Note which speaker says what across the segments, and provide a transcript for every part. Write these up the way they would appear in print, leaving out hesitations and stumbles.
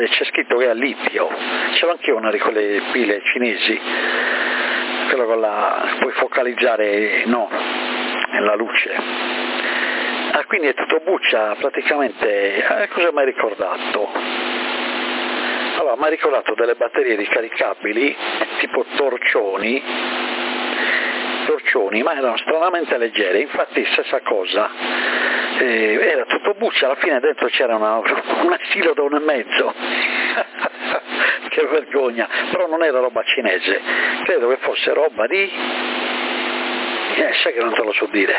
Speaker 1: c'è scritto che è a litio, c'era anche una di quelle pile cinesi, quello con la puoi focalizzare la luce. Quindi è tutto buccia praticamente. Cosa mi hai ricordato? Allora, mi ha ricordato delle batterie ricaricabili tipo torcioni, ma erano stranamente leggere, infatti stessa cosa, era tutto buccia, alla fine dentro c'era una chilo da 1,5 che vergogna, però non era roba cinese, credo che fosse roba di sai che non te lo so dire.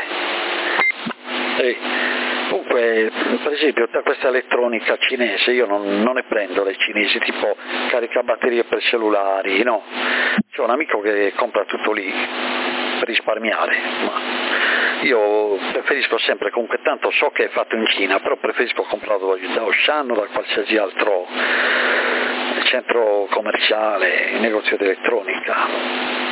Speaker 1: Comunque, per esempio, tutta questa elettronica cinese io non ne prendo le cinesi, tipo caricabatterie per cellulari, no? C'ho un amico che compra tutto lì per risparmiare, ma io preferisco sempre, comunque tanto so che è fatto in Cina, però preferisco comprarlo da Auchan o da qualsiasi altro centro commerciale, negozio di elettronica.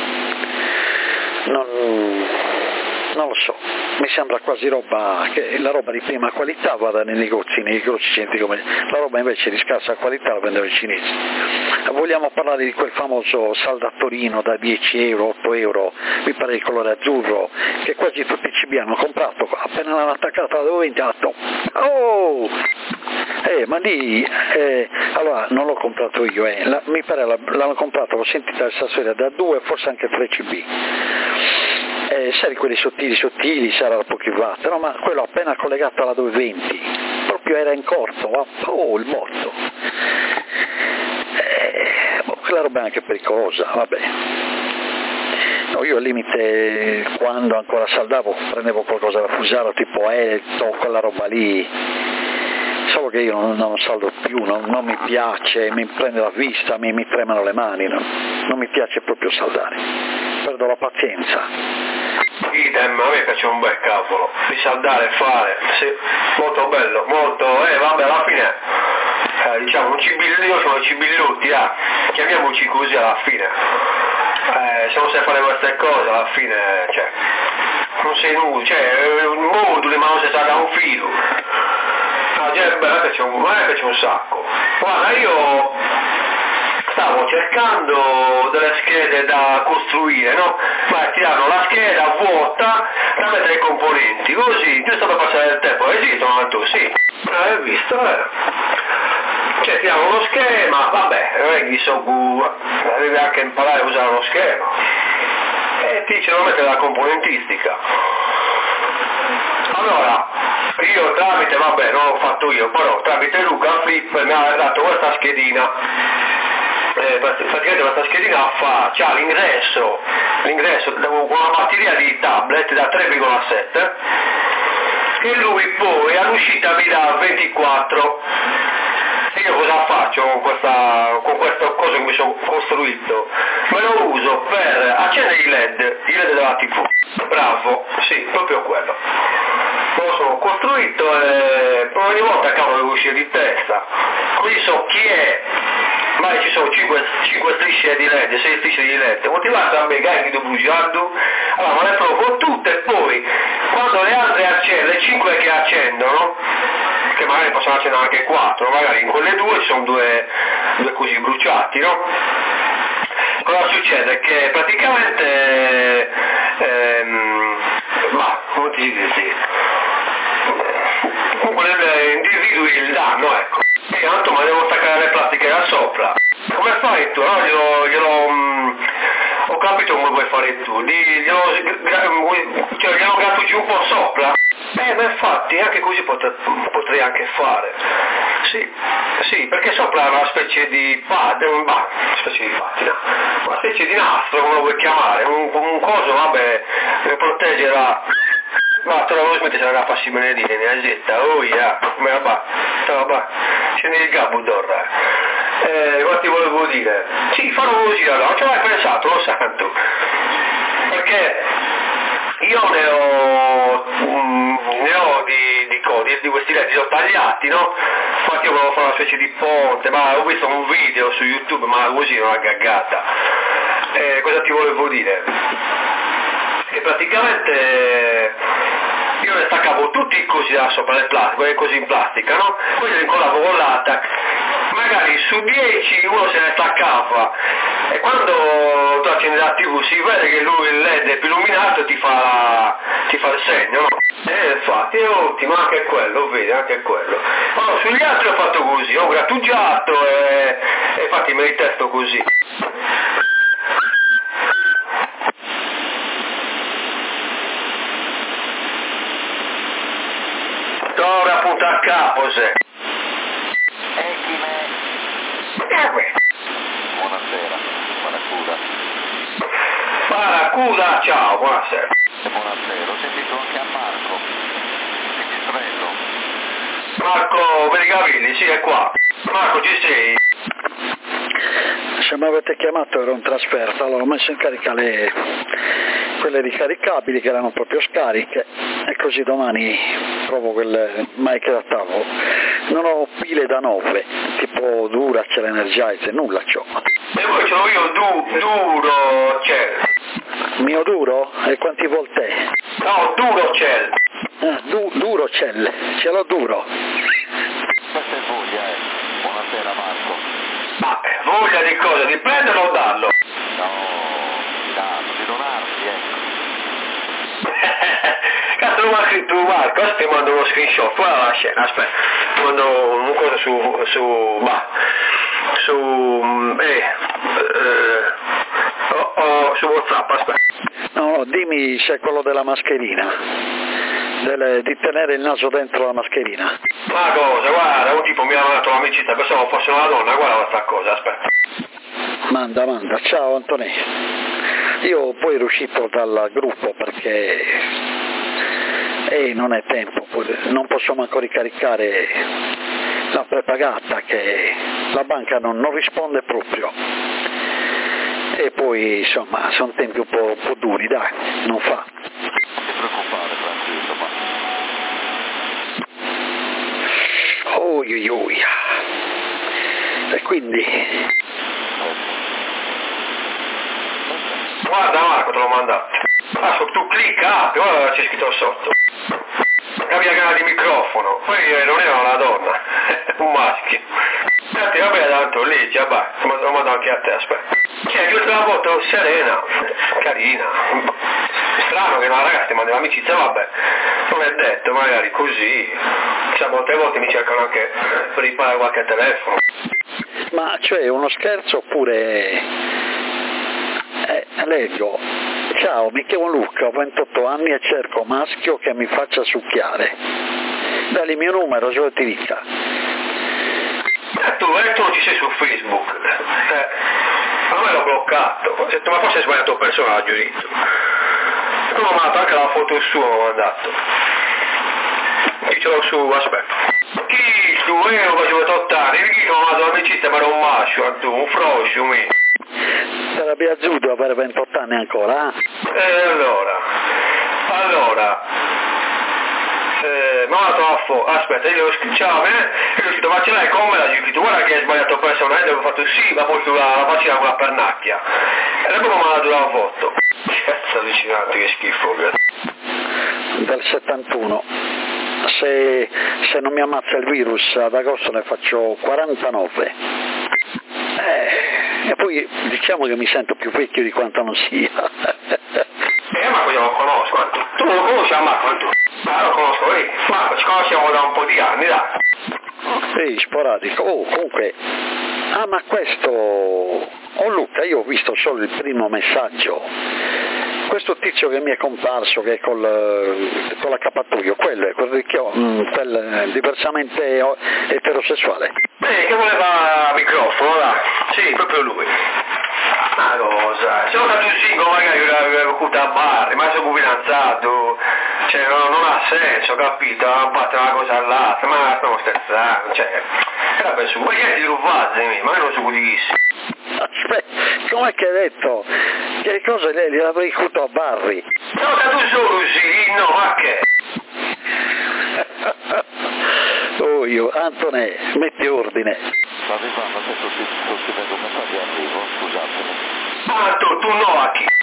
Speaker 1: Non lo so, mi sembra quasi roba che la roba di prima qualità vada nei negozi centri commerciali, la roba invece di scarsa qualità la vendono i cinesi. Vogliamo parlare di quel famoso saldatorino da 10 euro, 8 euro, mi pare di colore azzurro, che quasi tutti i CB hanno comprato, appena l'hanno attaccata alla 228. Oh! Ma lì, allora non l'ho comprato io, mi pare l'hanno comprato, l'ho sentita stasera da 2, forse anche 3 CB. Sai quelli sottili, sarà da pochi watt, no? Ma quello appena collegato alla 220, proprio era in corto, il morto. Quella roba è anche pericolosa, vabbè. No, io al limite, quando ancora saldavo, prendevo qualcosa da fusare, tipo quella roba lì, solo che io non saldo più, non mi piace, mi prende la vista, mi tremano le mani, non mi piace proprio saldare, perdo la pazienza.
Speaker 2: Idem, a me piace un bel cavolo, di saldare e fare, sì, molto bello, molto, vabbè, alla fine, diciamo, un cibillino sono i cibilluti, chiamiamoci così alla fine, se non sai fare queste cose, alla fine, cioè, non sei nudo, cioè, un modulo, ma non si sa da un filo, a me piace un sacco, guarda, io stavo cercando delle schede da costruire, no? Ma ti danno la scheda vuota da mettere i componenti, così, giusto per passare il tempo. Esistono anche sì, hai visto, Cioè ti danno uno schema, vabbè, non è che devi anche imparare a usare uno schema. E ti dicono mettere la componentistica. Allora, io tramite, vabbè, non l'ho fatto io, però tramite Luca Flip mi ha dato questa schedina. Praticamente questa schedina c'ha l'ingresso con una batteria di tablet da 3,7 e lui poi all'uscita mi dà 24. E io cosa faccio con questa cosa che mi sono costruito? Me lo uso per accendere i LED della TV. Bravo, sì, proprio quello. Me lo sono costruito e ogni volta cavolo devo uscire di testa. Così so chi è. Ma ci sono 5 strisce di LED, 6 strisce di LED, motivate a me che sto bruciando, allora me le provo tutte e poi quando le altre accendono, le 5 che accendono, che magari possono accendere anche 4, magari in quelle 2 ci sono due così bruciati, no? Cosa succede? Che praticamente, come ti dici? Comunque individui il danno, ecco. E tanto ma devo staccare le plastiche da sopra. Come fai tu? No? Ho capito come vuoi fare tu. Glielo grattugi un po' sopra. Ma infatti anche così potrei anche fare. Sì, perché sopra è una specie di patina, una specie di nastro, come lo vuoi chiamare, un coso, vabbè, per proteggerà. Ma te la vuoi smettere se la passi benedire, ne azzetta, come va, scendi il gabbo d'orra. Cosa ti volevo dire? Sì, farò così allora, non ci avevo pensato, lo santo. Perché io ne ho di questi LED, li ho tagliati, no? Infatti io volevo fare una specie di ponte, ma ho visto un video su YouTube, ma così non è gaggata. Cosa ti volevo dire? Che praticamente io ne staccavo tutti così da sopra le plastiche, quelle così in plastica, no? Poi le incollavo con l'attac, ma magari su 10 uno se ne staccava, e quando tu accendi la TV si vede che lui il LED è più illuminato e ti fa il segno, no? Infatti è ottimo anche quello, vedi, anche quello. Allora, sugli altri ho fatto così, ho grattugiato e infatti me li testo così. Ora appunto a capo se.
Speaker 3: Buonasera, Paracuda.
Speaker 2: Paracuda, ciao, buonasera.
Speaker 3: Buonasera, ho sentito anche a Marco. Pipistrello.
Speaker 2: Marco Verigavilli, sì, è qua. Marco, ci sei?
Speaker 1: Se mi avete chiamato ero in trasferta, allora ho messo in carica quelle ricaricabili che erano proprio scariche e così domani provo quelle mic da tavolo. Non ho pile da 9, tipo Duracell, Energizer, nulla c'ho.
Speaker 2: E poi ce l'ho io Durocell.
Speaker 1: Mio duro? E quanti volt è?
Speaker 2: No, Durocell.
Speaker 1: Durocell, ce l'ho duro.
Speaker 3: Questa è voglia, Buonasera Marco.
Speaker 2: Ma voglia di cosa? Di prenderlo o darlo?
Speaker 3: No, di donarti,
Speaker 2: Cazzo, non mi ha scritto Marco, adesso ti mando uno screenshot, guarda la scena, aspetta, ti mando una cosa su WhatsApp, aspetta.
Speaker 1: No, dimmi se è quello della mascherina, di tenere il naso dentro la mascherina.
Speaker 2: Ma cosa, guarda, un tipo mi ha mandato l'amicizia, pensavo fosse una donna, guarda questa cosa, aspetta.
Speaker 1: Manda, ciao Antonio. Io poi ero uscito dal gruppo perché non è tempo, non posso manco ricaricare la prepagata che la banca non risponde proprio. E poi insomma sono tempi un po' duri, dai, non fa.
Speaker 3: Non ti preoccupare, tranquillo, ma...
Speaker 1: Oi. E quindi...
Speaker 2: Guarda Marco, te l'ho mandato. Tu clicca, apri, guarda c'è scritto sotto. Cambia canale di microfono, poi non era una donna, un maschio. Infatti vabbè, tanto lì, già va, lo mando anche a te, aspetta. Io te la voto serena, carina. Strano che una ragazza ti manda l'amicizia, vabbè, non è detto, magari così. Chissà, molte volte mi cercano anche per riparare qualche telefono.
Speaker 1: Ma cioè uno scherzo oppure... leggo, ciao, mi chiamo Luca, ho 28 anni e cerco maschio che mi faccia succhiare. Dai il mio numero, se lo ti dica.
Speaker 2: Tu non ci sei su Facebook. Ma me l'ho bloccato. Ho detto, ma forse hai sbagliato personaggio, Rizzo. Tu mi ho mandato anche la foto sua, mi ho mandato. Qui ce l'ho su, aspetta. Chi su, io facevo 28 anni, chi mi ha mandato l'amicizia, ma era un maschio, un froscio, mi.
Speaker 1: Sarebbe azzurro avere 28 anni ancora,
Speaker 2: allora, mi ha dato la foto, aspetta, io ho scritto, ciao, io ho scritto, ma ce l'hai con me? Gli ho scritto, guarda che hai sbagliato personaggio, ho fatto sì, ma poi sulla faccia con la pernacchia, e dopo mi ha dato la foto. Cazzo allucinante, che schifo,
Speaker 1: del 71. Se non mi ammazza il virus ad agosto ne faccio 49. E poi diciamo che mi sento più vecchio di quanto non sia.
Speaker 2: Marco io lo conosco, tu non lo conosci a Marco? Ma lo conosco, Marco, ci conosciamo da un po' di anni, dai.
Speaker 1: Sì, sporadico. Comunque, ma questo... Luca, io ho visto solo il primo messaggio. Questo tizio che mi è comparso, che è con l'accappatoio, quello è quel diversamente eterosessuale.
Speaker 2: Che voleva microfono, là. Sì, proprio lui. Ma cosa? Se non stato un singolo magari l'avevo avuto a bar, ma sono fidanzato, cioè non ha senso, capito? Non parte una cosa all'altra, ma stiamo scherzando, cioè, era per su, ma niente di rubazzi, ma non so cudissimo.
Speaker 1: Aspetta, com'è che hai detto? Che cosa lei l'avrei avuto a Barri?
Speaker 2: Sono stato solo sì, no, ma che?
Speaker 1: Antone, metti ordine.
Speaker 3: Sto arrivando, adesso sto scrivendo un messaggio e arrivo, scusatemi.
Speaker 2: Tu no a chi?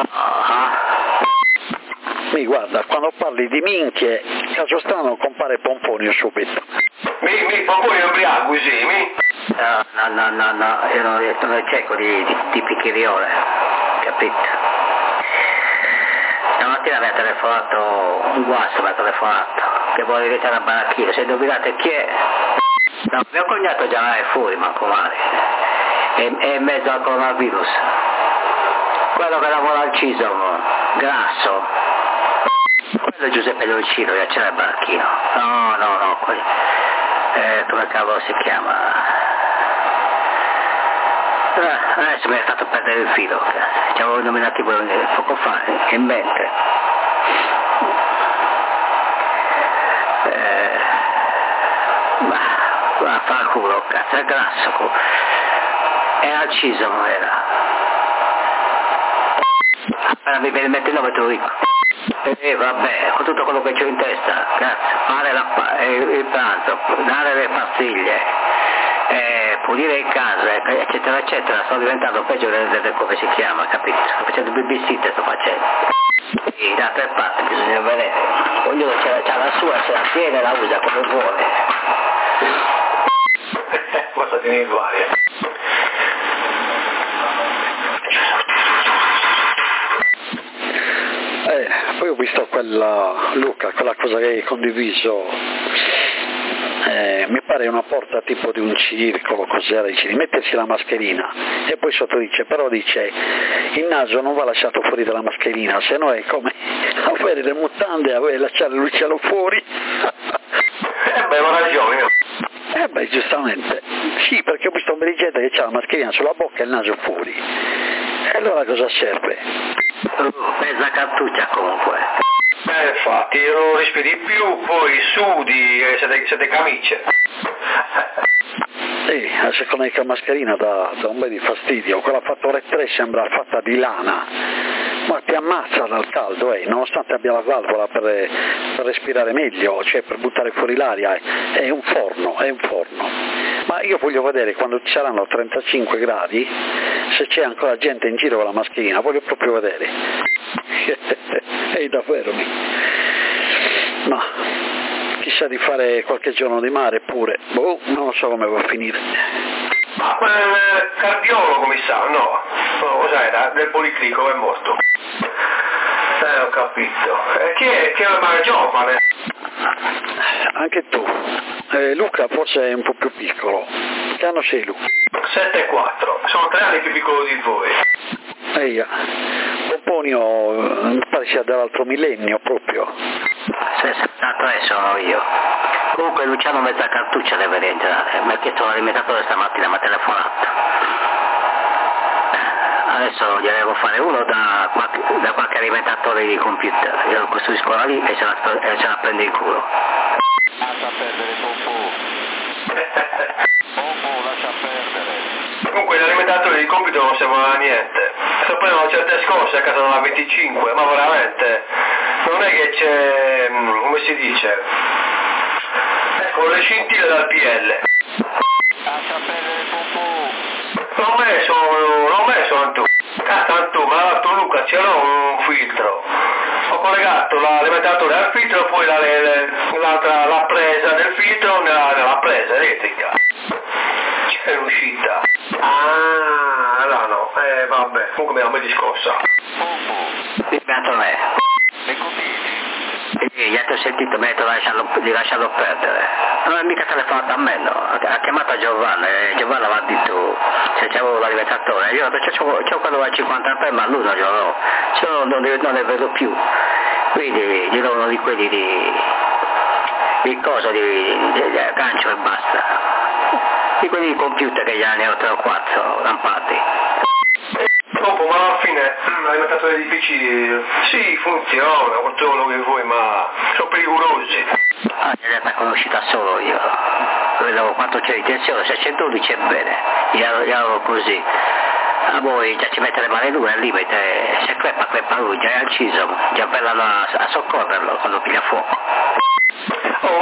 Speaker 1: Mi guarda, quando parli di minchie, caso strano compare Pomponio subito.
Speaker 2: Mi Pomponio è ubriaco, sì, mi?
Speaker 4: No, io non cerco di picchiriole, capito? Stamattina mi ha telefonato un guasto, mi ha telefonato, che vuole diventare a baracchino, se indovinate chi è? No, mio cognato già è fuori, manco male, è in mezzo al coronavirus, quello che lavora al CISOM, grasso, quello è Giuseppe Dolcino, che c'era il baracchino, no, come cavolo si chiama? Adesso mi hai fatto perdere il filo, ci avevo nominato poco fa, in mente. Ma fa il culo, cazzo, è grasso. È al CISOM, era. Appena mi viene in mente il nome te lo dico. Vabbè, con tutto quello che c'ho in testa, cazzo, fare il pranzo, dare le pastiglie. Pulire in casa, eccetera eccetera, sto diventando peggio del come si chiama, capito? Sto facendo babysitter, sto facendo. E da tre parti bisogna vedere, ognuno c'ha la sua, se la tiene la usa come vuole.
Speaker 2: Basta tenere varie.
Speaker 1: Poi ho visto Luca, quella cosa che hai condiviso. Mi pare una porta tipo di un circolo, cos'era, dice di mettersi la mascherina e poi sotto dice, però dice il naso non va lasciato fuori dalla mascherina, se no è come avere le mutande e lasciare l'uccello fuori.
Speaker 2: Aveva ragione.
Speaker 1: Giustamente, sì, perché ho visto un bel gente che c'ha la mascherina sulla bocca e il naso fuori, e allora cosa serve?
Speaker 4: Mezza cartuccia comunque.
Speaker 2: Infatti, non respiri di più, poi sudi, siete camicie.
Speaker 1: Sì, secondo me che la mascherina dà un bel di fastidio, quella fattore 3 sembra fatta di lana, ma ti ammazza dal caldo, nonostante abbia la valvola per respirare meglio, cioè per buttare fuori l'aria, è un forno. Ma io voglio vedere quando ci saranno 35 gradi, se c'è ancora gente in giro con la mascherina, voglio proprio vedere. Davvero. Ma chissà di fare qualche giorno di mare pure, non so come va a finire.
Speaker 2: Ma quel cardiologo mi sa, no, cos'era, del Policlinico è morto. Ho capito. Chi è il giovane?
Speaker 1: Anche tu. Luca forse è un po' più piccolo. Che anno sei Luca?
Speaker 2: 7,4, sono 3 anni più piccolo di voi.
Speaker 1: Pomponio mi pare sia dell'altro millennio proprio.
Speaker 4: 63 sono io. Comunque Luciano mezza cartuccia deve rientrare, mi ha chiesto l'alimentatore stamattina, mi ha telefonato. Adesso gli devo fare uno da qualche alimentatore di computer, io lo costruisco lì e se la prende in culo.
Speaker 3: Lascia perdere Pompo. Pompo, lascia perdere.
Speaker 2: Comunque l'alimentatore di compito non servono a niente. Se prendono certe scorse a casa della 25, ma veramente non è che c'è, come si dice, ecco le scintille dal PL.
Speaker 3: Lascia perdere Pompo.
Speaker 2: L'ho messo Antù. Antù, me l'ha dato Luca, c'era un filtro. Ho collegato l'alimentatore al filtro e poi la presa del filtro nella presa elettrica. C'è l'uscita. Allora no, vabbè, comunque mi ha messo di scossa.
Speaker 3: Pompo.
Speaker 4: Beato me.
Speaker 3: E continui.
Speaker 4: Gli altri ho sentito, mi ha detto di lasciarlo perdere. Non è mica telefonato a me, no. Ha chiamato Giovanna e Giovanna mi ha detto se c'avevo l'alimentatore. Io ho detto c'ho quello al 50 ma lui non ce l'ho. Non ne vedo più. Quindi gli do uno di quelli di cosa, di gancio e basta. Di quelli di computer che gli anni ho 3 o 4 lampati.
Speaker 2: Dopo, ma alla fine l'alimentatore di PC sì, funziona, tutto quello che vuoi, ma sono pericolosi.
Speaker 4: In realtà conosciuta solo io. Vedevo quanto c'è di tensione, se c'è 12 è bene, gli avevo così. A voi già ci mette le mani dure al limite, se crepa lui, già è al CISOM, già bella a soccorrerlo quando piglia fuoco.
Speaker 2: Oh, ma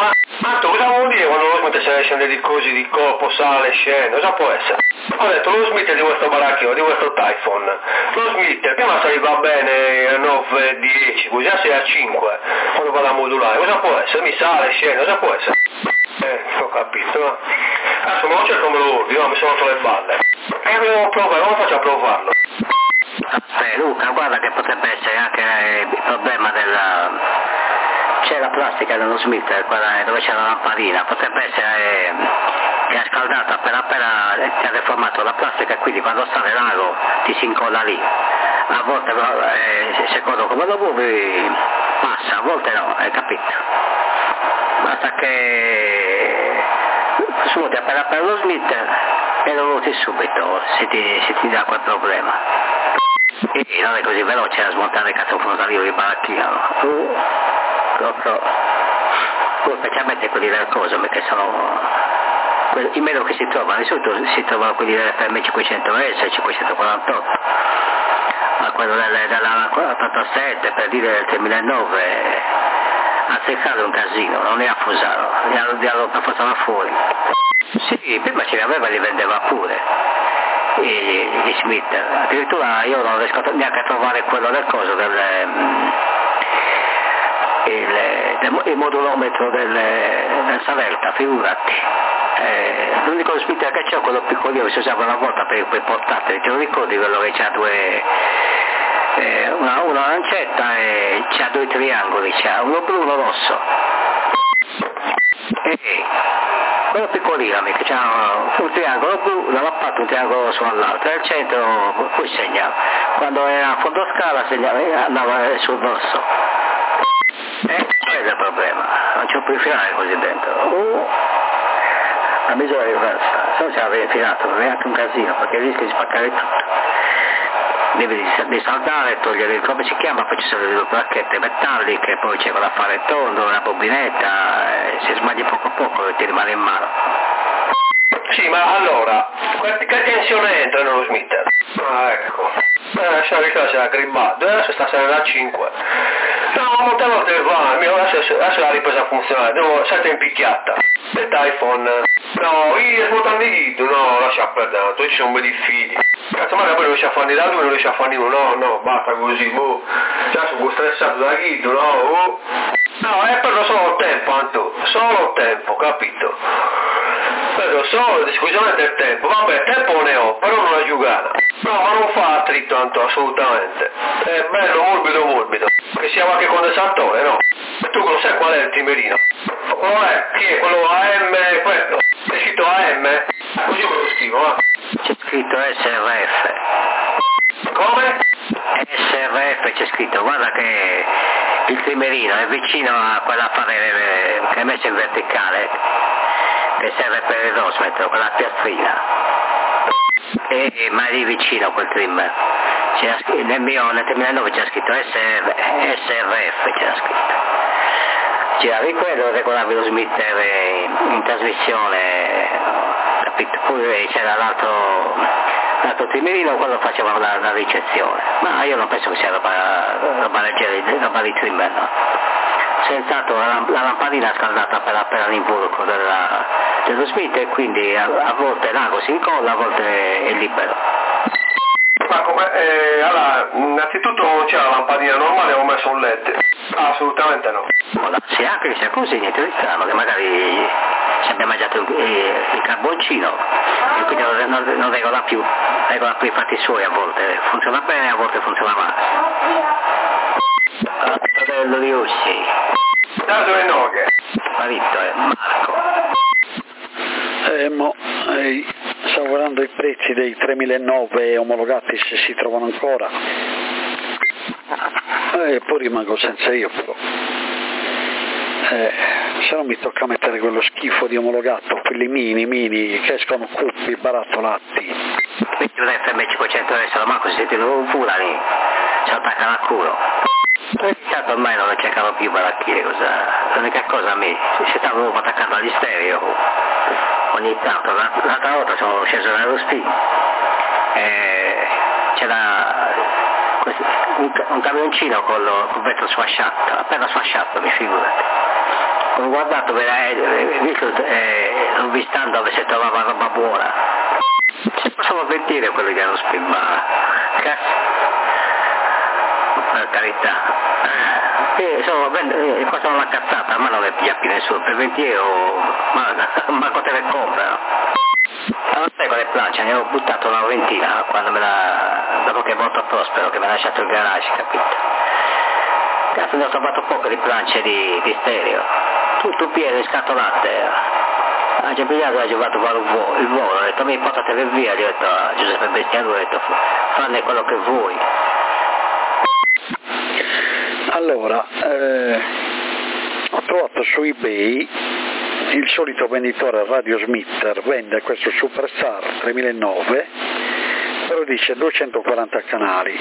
Speaker 2: Tanto cosa vuol dire quando lo Smith se scende di cose di colpo, sale, scende? Cosa può essere? Ho detto lo Smith di questo baracchino, di questo Typhoon. Lo Smith prima saliva bene a 9, 10, così a 6 a 5 quando vado a modulare. Cosa può essere? Mi sale, scende, cosa può essere? Ho capito, no? Adesso non cerco come lo ordino, mi sono rotto le balle. E devo provare, come faccio a provarlo?
Speaker 4: Luca, guarda che potrebbe essere anche il problema della... c'è la plastica dello Smith, quella dove c'è la lampadina, potrebbe essere che ha scaldato appena ti ha deformato la plastica e quindi quando sta nell'ago ti si incolla lì. A volte secondo come lo muovi passa, a volte no, hai capito? Basta che svuoti appena lo Smith e lo vuoti subito se ti dà quel problema. E non è così veloce da smontare il cazzo frontalino di baracchino. Proprio, specialmente quelli del coso, perché sono i meno che si trovano, di solito si trovano quelli dell'FM 500S, 548, ma quello della 487, per dire del 2009, a seccare è un casino, non è a Fusaro, li hanno per forza fuori. Sì, prima ce li aveva e li vendeva pure. Gli Smith, addirittura io non riesco neanche a trovare quello del coso il modulometro del Savelta, figurati. L'unico Smith che c'è è quello piccolino che si usava una volta per i portatili, te lo ricordi quello che c'ha una lancetta e c'ha due triangoli, c'ha uno blu e uno rosso. Quello piccolino che c'ha un triangolo blu, da una parte un triangolo rosso all'altra, e al centro poi segnava. Quando era a fondo scala andava sul rosso. Quello è il problema, non c'è più finale così dentro. La misura è diversa, se non ce l'avevi infilato, è anche un casino, perché rischi di spaccare tutto. Devi saldare, togliere come si chiama, poi ci sono le due placchette metalliche, poi c'è quell'affare tondo, una bobinetta, se sbagli poco a poco ti rimane in mano.
Speaker 2: Sì, ma allora, che tensione entra nello Smith? Ah, ecco. Adesso la gribbato, adesso sta salendo a 5. No, molte volte va, adesso la ripresa a funzionare, devo sempre impicchiata. Il Typhoon. No, io svuotando i guido, no, lascia perdere, tu ci sono bei figli. Cazzo, ma poi non riesce a farne da due, non riesce a farne uno, no, basta così, già sono stressato da guido, no, No, è per solo tempo, Anto, solo tempo, capito? Però solo, esclusivamente il tempo, vabbè, tempo ne ho, però non la giocata. No, ma non fa attrito, Anto, assolutamente. È bello, morbido, che sia qualche condensatore, no? E tu non sai qual è il timerino? Quello è, chi è? Quello AM, quello? È scritto AM? Così me lo scrivo, va?
Speaker 4: C'è scritto SRF.
Speaker 2: Come?
Speaker 4: SRF c'è scritto, guarda che il trimerino è vicino a quell'affare che è messo in verticale, che serve per il rosmetro, quella piastrina. Ma è lì vicino quel trimmer. Nel 2009 c'è scritto SRF, c'era scritto. Giravi quello, regolavi lo Smith in trasmissione, capito? Poi c'era l'altro trimerino, quello faceva la ricezione, ma io non penso che sia roba leggera, roba di trimmer, no? Senz'altro la lampadina scaldata per l'involucro dello Smith e quindi a volte l'ago si incolla, a volte è libero.
Speaker 2: Ma come, allora, innanzitutto non c'è la lampadina normale, ho messo un LED. Assolutamente no.
Speaker 4: Sì, anche che sia così, niente di strano, che magari ci abbia mangiato il carboncino e quindi non regola più i fatti suoi a volte. Funziona bene, a volte funziona male. Fratello di Usci.
Speaker 2: Da dove noghe?
Speaker 4: Marito è Marco.
Speaker 1: Stavo guardando i prezzi dei 3009 omologati se si trovano ancora. Poi rimango senza io però. Se no mi tocca mettere quello schifo di omologato, quelli mini che escono cupi, barattolati.
Speaker 4: Quindi un FM 500 adesso, ma così ti lo fulani, ci attaccano al culo. Intanto ormai non cercano più baracchine, l'unica cosa a me, si stavano attaccando agli stereo, ogni tanto, l'altra volta sono sceso nello spin, c'era un camioncino con vetro sfasciato, appena sfasciato, mi figurati. Ho guardato, visto, ho visto dove si trovava roba buona. Si possono avvertire quelli che hanno spimmato. Per carità. Questa non l'ha cazzata, a me non ne piglia più nessuno, per 20 euro, ma te le comprano. Non sai quale plancia, ne ho buttato una ventina dopo che è morto Prospero, che mi ha lasciato il garage, capito? Cazzo, ne ho trovato poco di plance di stereo, tutto pieno di scatolate. Ha già pigliato, ha giocato il volo, ho detto mi portatele via, gli ho detto a Giuseppe Bestiano, ho detto fanne quello che vuoi.
Speaker 1: Allora, ho trovato su eBay il solito venditore Radio Smitter, vende questo Superstar 3009, però dice 240 canali.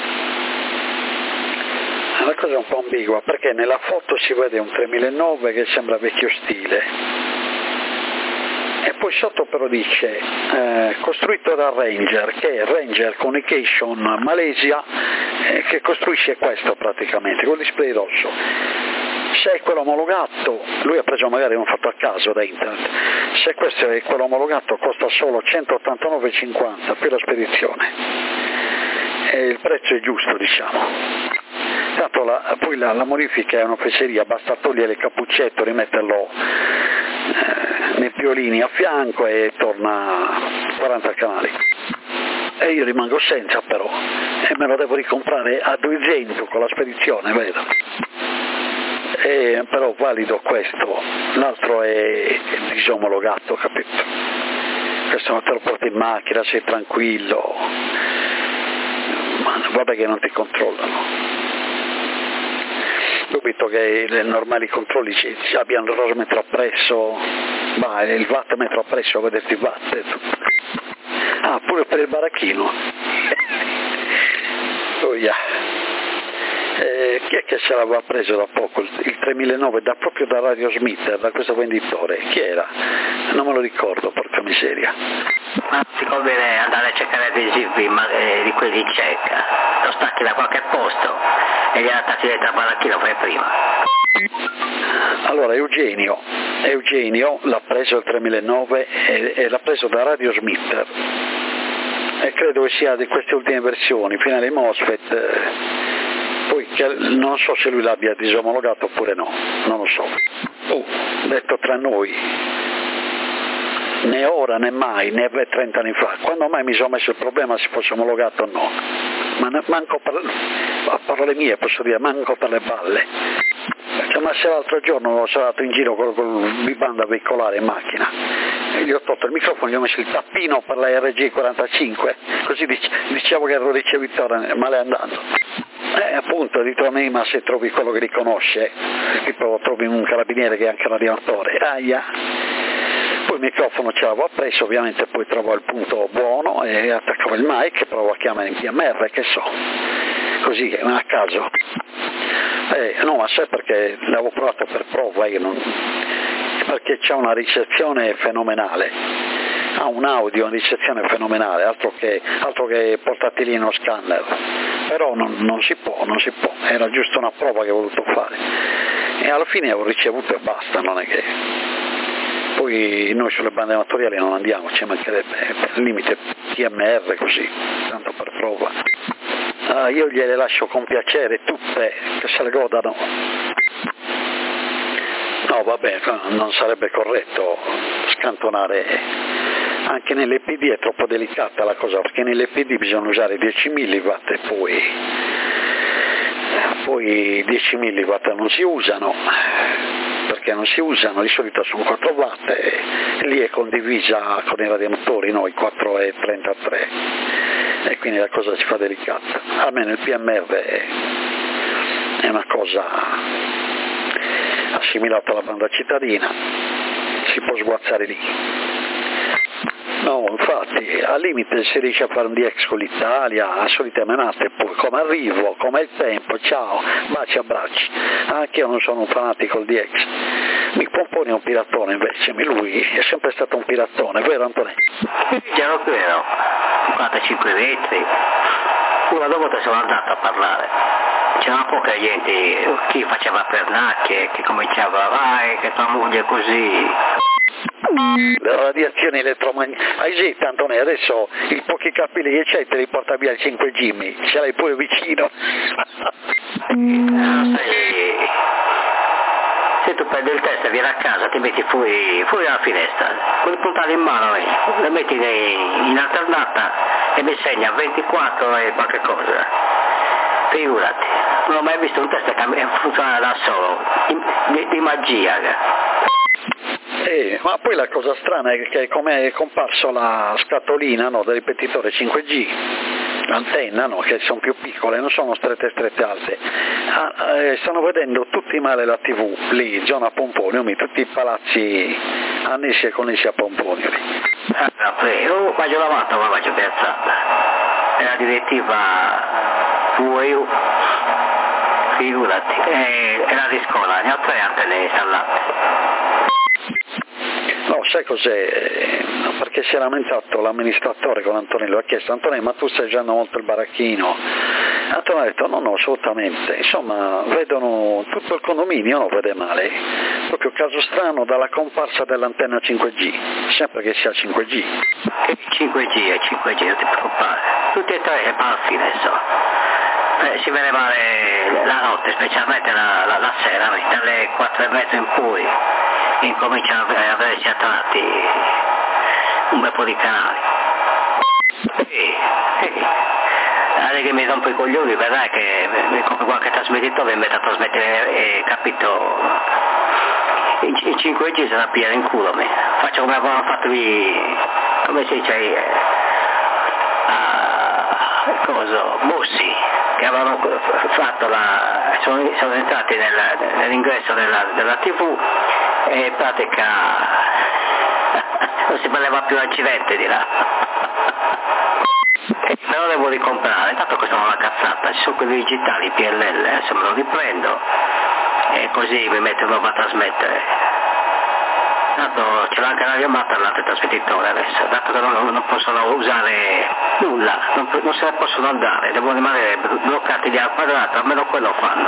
Speaker 1: La cosa è un po' ambigua perché nella foto si vede un 3009 che sembra vecchio stile e poi sotto però dice costruito da Ranger, che è Ranger Communication Malaysia, che costruisce questo praticamente, col display rosso. Se è quello omologato, lui ha preso magari un fatto a caso da internet, se questo è quello omologato costa solo 189,50 più la spedizione e il prezzo è giusto, diciamo. Tanto poi la modifica è una fesseria, basta togliere il cappuccetto, rimetterlo nei piolini a fianco e torna a 40 canali. E io rimango senza però, e me lo devo ricomprare a 200 con la spedizione, vedo. Però valido questo, l'altro è disomologato, capito? Questo non te lo porti in macchina, sei tranquillo, ma vabbè che non ti controllano. Dubito che i normali controlli abbiano il rosmetro appresso, ma il wattmetro appresso a vederti il watt e tutto. Ah, pure per il baracchino. Oh yeah. Chi è che se l'aveva preso da poco il 3009 proprio da Radio Smith, da questo venditore? Chi era? Non me lo ricordo, porca miseria.
Speaker 4: Ma ti conviene andare a cercare adesivi di quelli in cecca, lo stacchi da qualche posto e gli attacchi dentro al baracchino, fai prima.
Speaker 1: Allora Eugenio l'ha preso il 3009 e l'ha preso da Radio Smith e credo che sia di queste ultime versioni, finale MOSFET. Poi non so se lui l'abbia disomologato oppure no, non lo so. Detto tra noi, né ora né mai, né 30 anni fa, quando mai mi sono messo il problema se fosse omologato o no, ma manco a parole mie posso dire, manco per le balle. Ma se l'altro giorno sono andato in giro con il banda veicolare in macchina e gli ho tolto il microfono, gli ho messo il tappino per la RG45, così dicevo che ero ricevitore male andando. Appunto, ritorni, ma se trovi quello che li conosce, tipo trovi un carabiniere che è anche un animatore, poi il microfono ce l'avevo appresso, ovviamente poi trovo il punto buono e attaccavo il mic e provo a chiamare in PMR, che so, così a caso. No, ma sai perché l'avevo provato per prova, perché c'ha una ricezione fenomenale. Ha un audio, una ricezione fenomenale, altro che portatilino scanner, però non si può, era giusto una prova che ho voluto fare e alla fine ho ricevuto e basta, non è che poi noi sulle bande amatoriali non andiamo, ci mancherebbe, per il limite PMR così, tanto per prova. Io gliele lascio con piacere tutte, che se le godano. No, vabbè, non sarebbe corretto scantonare. Anche nell'EPD è troppo delicata la cosa, perché nell'EPD bisogna usare 10 mW e poi 10 mW non si usano, perché non si usano, di solito sono 4 watt e lì è condivisa con i radiomotori, noi 4,33, e quindi la cosa si fa delicata. Almeno il PMR è una cosa assimilata alla banda cittadina, si può sguazzare lì. No, infatti, al limite si riesce a fare un DX con l'Italia, a solite menate, poi come arrivo, come il tempo, ciao, baci, abbracci. Anche io non sono un fanatico del DX. Mi propone un piratone invece, lui è sempre stato un piratone, vero Antonio?
Speaker 4: Vero, 45 metri. Una volta sono andato a parlare, c'erano poca gente, chi faceva pernacchie, chi cominciava, vai che tua moglie è così.
Speaker 1: Le radiazioni elettromagnetiche, hai visto Antonio, adesso i pochi capelli che c'hai te li porta via il 5G, ce l'hai pure vicino.
Speaker 4: Se tu prendi il test e vieni a casa, ti metti fuori dalla finestra, con il puntale in mano, lo metti in alternata e mi segna 24 e qualche cosa. Figurati, non ho mai visto un test che funziona da solo, di magia.
Speaker 1: Ma poi la cosa strana è che come è comparso la scatolina, no, del ripetitore 5G, l'antenna, no, che sono più piccole, non sono strette alte, stanno vedendo tutti male la TV lì, zona Pomponiumi, tutti i palazzi annessi e connessi a Pomponiumi.
Speaker 4: Faccio la volta, ma faccio piazzata. È la direttiva VU, figurati, è la di scuola, ne ho 3 antenne installate.
Speaker 1: No, sai cos'è? Perché si è lamentato l'amministratore con Antonello, ha chiesto: Antonello, ma tu stai usando molto il baracchino? Antonello ha detto: no, assolutamente, insomma, vedono tutto il condominio, non vede male, proprio caso strano dalla comparsa dell'antenna 5G, sempre che sia 5G.
Speaker 4: 5G è 5G, non ti preoccupare, tutti e 3 è baffi adesso. Si vede male la notte, specialmente la sera, dalle 4:30 in poi incominciano ad aversi attratti un bel po' di canali. Adesso che mi rompo i coglioni, vedrai che mi compro qualche trasmettitore e mi metto a trasmettere, capito? In 5G sarà pigliare in culo me. Faccio come avevano fatto come si dice, Bossi, che avevano fatto sono entrati nell'ingresso della TV e in pratica non si parleva più accidente di là. Però devo ricomprare, tanto costano una cazzata, ci sono quelli digitali, PLL, adesso me lo riprendo e così mi metto nuovo a trasmettere. Tanto ce l'ho anche la chiamata all'altro trasmettitore adesso, dato che non possono usare nulla, non se ne possono andare, devono rimanere bloccati di al quadrato, almeno quello fanno.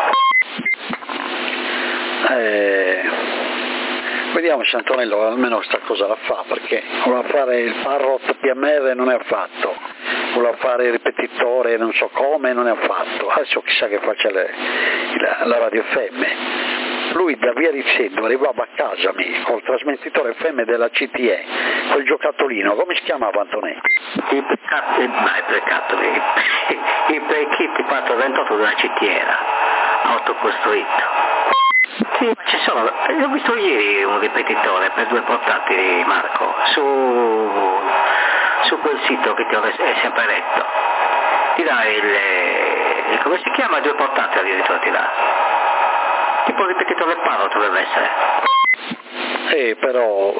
Speaker 1: Vediamo se Antonello almeno sta cosa la fa, perché voleva fare il Parrot PMR non è affatto, voleva fare il ripetitore non so come non è affatto, adesso chissà che faccia la radio FM. Lui da via Rizzetto arrivava a casa col trasmettitore FM della CTE, quel giocattolino, come si chiamava Antonello?
Speaker 4: Il Playkitt 428 della CTE era autocostruito. Sì, ma ci sono, ho visto ieri un ripetitore per 2 portatili, Marco, su quel sito che ti ho sempre detto. Ti dà come si chiama, 2 portatili addirittura ti dà. Tipo il ripetitore Parrot dovrebbe essere.
Speaker 1: Però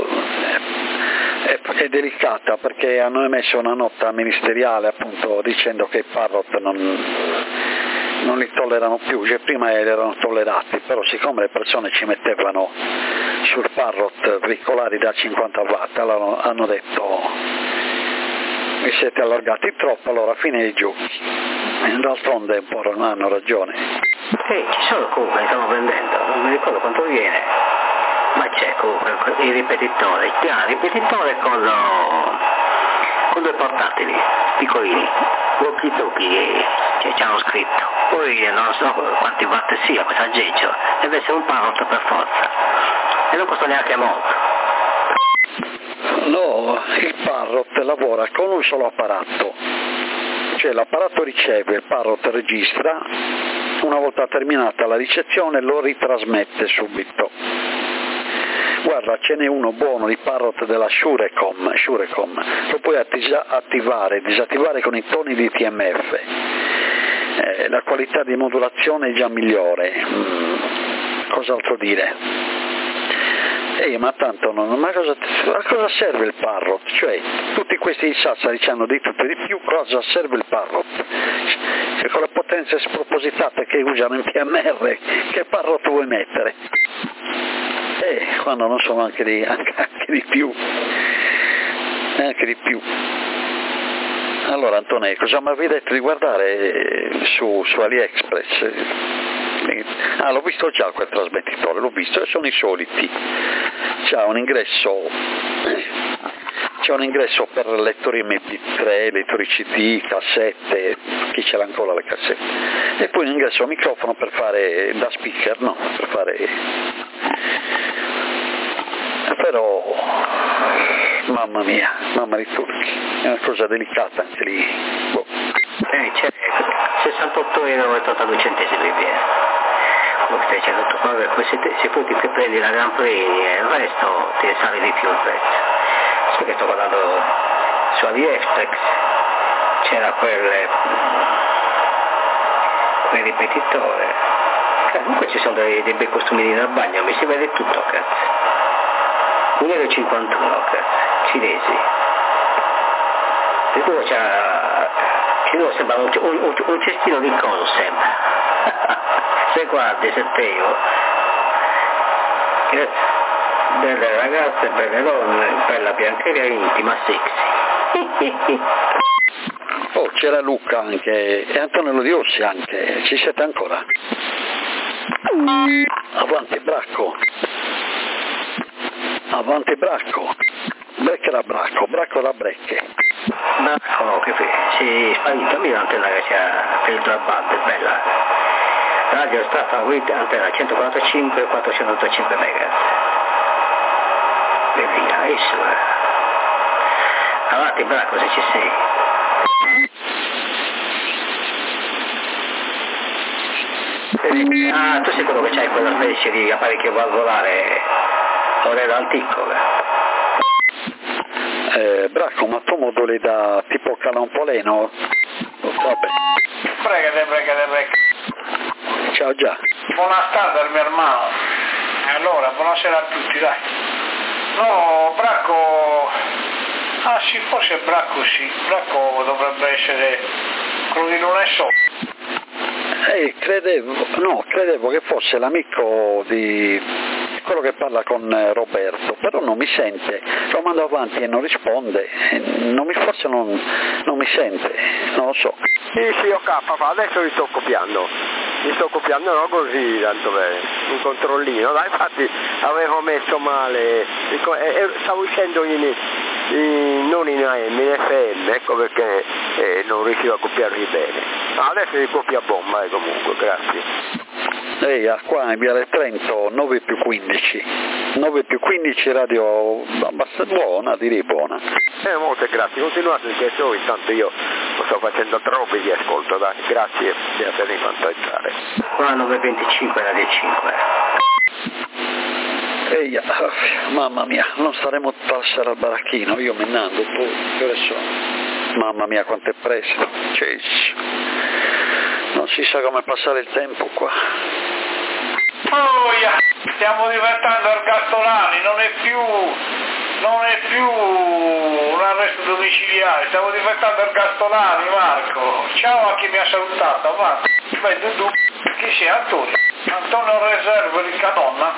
Speaker 1: è delicata perché hanno emesso una nota ministeriale appunto dicendo che i Parrot non li tollerano più, cioè prima erano tollerati, però siccome le persone ci mettevano sul Parrot veicolari da 50 watt, allora hanno detto vi siete allargati troppo, allora fine dei giochi. D'altronde un po' non hanno ragione.
Speaker 4: Ci sono comunque, li stanno vendendo, non mi ricordo quanto viene, ma c'è comunque il ripetitore, il ripetitore con 2 portatili piccolini, walkie-talkie che ci hanno scritto, poi non so quanti watt sia questo aggeggio, deve essere un Parrot per forza e non costa neanche molto.
Speaker 1: No, il Parrot lavora con un solo apparato, cioè l'apparato riceve, il Parrot registra, una volta terminata la ricezione lo ritrasmette subito. Guarda, ce n'è uno buono di Parrot della Shurecom, lo puoi attivare e disattivare con i toni di TMF, la qualità di modulazione è già migliore, cos'altro dire? Ma tanto a cosa serve il Parrot? Cioè, tutti questi sassari ci hanno di tutto e di più, cosa serve il Parrot? Cioè, con le potenze spropositate che usano in PMR, che Parrot vuoi mettere? Quando non sono anche di più. Allora Antonio, cosa mi avevi detto di guardare su AliExpress? L'ho visto già quel trasmettitore, l'ho visto, sono i soliti. C'è un ingresso per lettori MP3, lettori CD, cassette, chi ce l'ha ancora le cassette, e poi un ingresso a microfono per fare da speaker, no? Per fare... Però, mamma mia, mamma di turchi, è una cosa delicata anche lì. Boh.
Speaker 4: C'è 68,82 euro viene. Quello che stai dicendo tu, vabbè, poi se poi ti prendi la Grand Prix e il resto ti sale di più il prezzo. Perché sto guardando su AliExpress, c'era quel ripetitore, comunque ci sono dei bei costumini da bagno, mi si vede tutto, cazzo. 1,51 euro, cazzo, cinesi. E poi sembra un cestino di Consem. Se guardi, se pego. Belle ragazze, belle donne, bella biancheria intima, sexy.
Speaker 1: Oh, c'era Luca anche, e Antonello Diossi anche, ci siete ancora? Avanti Bracco, Brecche da Bracco, Bracco da Brecche.
Speaker 4: Bracco, che si spaventa, mi l'antenna che c'ha per il band, bella. Radio Stata antenna 145 e 485 MHz. Bellissimo. Avanti Bracco se ci sei. Ah, tu sei quello che c'hai quella specie di apparecchio valvolare Aurelio Antico.
Speaker 1: Bracco, ma tu moduli da tipo Calampoleno? Vabbè.
Speaker 5: Prega.
Speaker 1: Ciao già.
Speaker 5: Buona tarde mio hermano. Allora, buonasera a tutti, dai. No, Bracco... Ah sì, forse Bracco sì. Bracco dovrebbe essere quello di non è so.
Speaker 1: Credevo che fosse l'amico di quello che parla con Roberto, però non mi sente, lo mando avanti e non risponde, forse non mi sente, non lo so.
Speaker 2: Sì, ok, adesso li sto copiando no così, tanto bene, un controllino, dai, infatti avevo messo male, stavo uscendo non in AM, in FM, ecco perché non riuscivo a copiarli bene. Adesso li copio a bomba, comunque, grazie.
Speaker 1: Qua in Viale Trento 9+15 radio abbastanza buona, direi buona.
Speaker 2: Molte grazie, continuate perché intanto io lo sto facendo troppi di ascolto, dai, grazie di avermi fatto.
Speaker 4: Qua 925 radio 5.
Speaker 1: Mamma mia, non staremo tutta la sera al baracchino, io menando, poi che ore sono? Mamma mia quanto è presto, non si sa come passare il tempo qua.
Speaker 5: Stiamo diventando ergastolani, non è più un arresto domiciliare, stiamo diventando ergastolani, Marco. Ciao a chi mi ha salutato, Marco. Beh, tu, chi sei? Antonio Reserve di Canonna.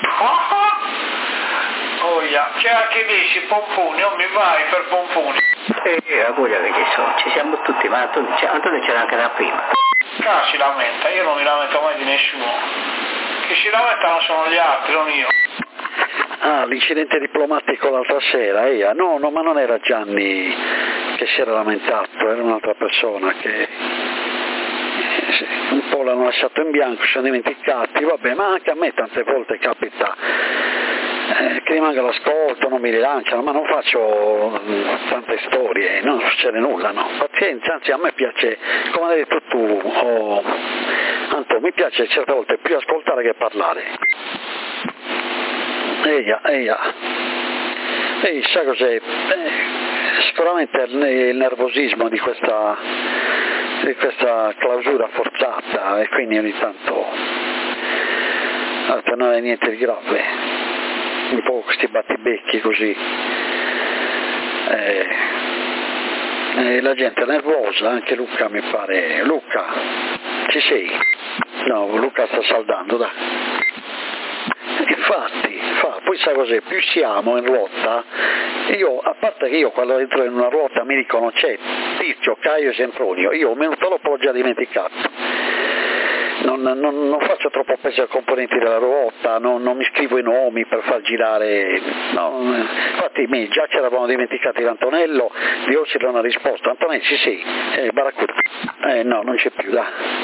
Speaker 5: C'è anche lì, Pomponi, non mi vai per Pomponi.
Speaker 4: La voglia che ci sono, ci siamo tutti, ma Antonio c'era anche da prima.
Speaker 5: Si lamenta, io non mi lamento mai di nessuno. Chi si lamentano sono gli altri, non io.
Speaker 1: L'incidente diplomatico l'altra sera, no, ma non era Gianni che si era lamentato, era un'altra persona che un po' l'hanno lasciato in bianco, si sono dimenticati, vabbè, ma anche a me tante volte capita che rimango all'ascolto, non mi rilanciano, ma non faccio tante storie, non succede nulla, no? Pazienza, anzi a me piace, come hai detto tu, Anto, mi piace certe volte più ascoltare che parlare. Sa cos'è? Sicuramente il nervosismo di questa clausura forzata, e quindi ogni tanto non è niente di grave, un po' questi battibecchi così, la gente è nervosa, anche Luca mi pare. Luca, ci sei? No, Luca sta saldando, dai. Infatti, poi sa cos'è, più siamo in ruota, a parte che io quando entro in una ruota mi dicono c'è Tizio, Caio e Sempronio, io un minuto dopo l'ho già dimenticato. Non faccio troppo peso ai componenti della ruota, non mi scrivo i nomi per far girare, no, infatti già ci eravamo dimenticati l'Antonello, di oggi non ha risposto, Antonelli sì, Barracuda, no, non c'è più, dai.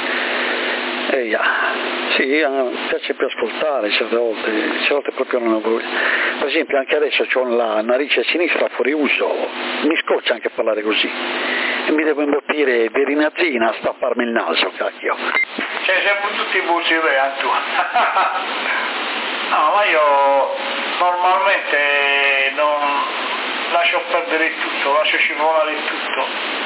Speaker 1: Sì, mi piace più ascoltare certe volte proprio non ho voglia. Per esempio anche adesso ho la narice sinistra fuori uso, mi scoccia anche parlare così e mi devo imbottire verinazina a stapparmi il naso, cacchio.
Speaker 5: Cioè siamo tutti buci tu. No, ma io normalmente non lascio perdere tutto, lascio scivolare tutto.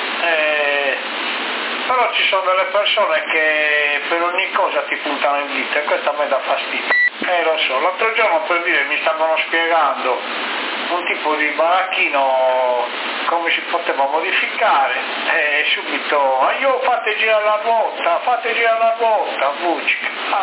Speaker 5: Però ci sono delle persone che per ogni cosa ti puntano in dito e questo a me dà fastidio. Lo so, l'altro giorno per dire mi stavano spiegando un tipo di baracchino come si poteva modificare e subito io fate girare la ruota, buci.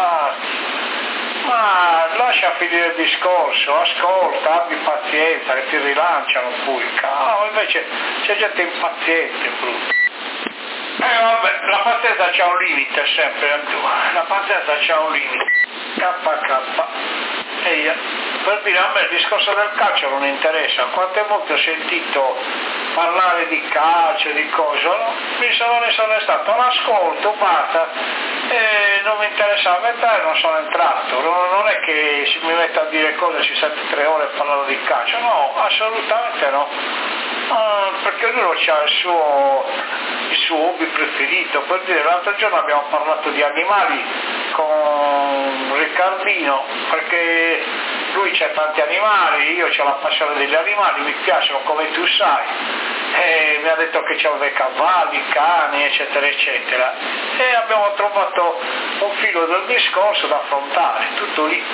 Speaker 5: Ma lascia finire il discorso, ascolta, abbi pazienza che ti rilanciano poi. Invece c'è gente impaziente, brutto. Vabbè, la pazienza c'ha un limite sempre, la pazienza c'ha un limite. KK. Per dire, a me il discorso del calcio non interessa, quante volte ho sentito parlare di calcio, di cose, no? Mi sono stato, l'ascolto, basta, e non mi interessava entrare, non sono entrato, non è che si mi metto a dire cose, si sente 3 ore parlando di calcio, no, assolutamente no, perché ognuno ha il suo hobby preferito. Per dire, l'altro giorno abbiamo parlato di animali con Riccardino, perché lui c'ha tanti animali, io ho la passione degli animali, mi piacciono come tu sai, e mi ha detto che c'aveva i cavalli, cani, eccetera eccetera, e abbiamo trovato un filo del discorso da affrontare, tutto lì.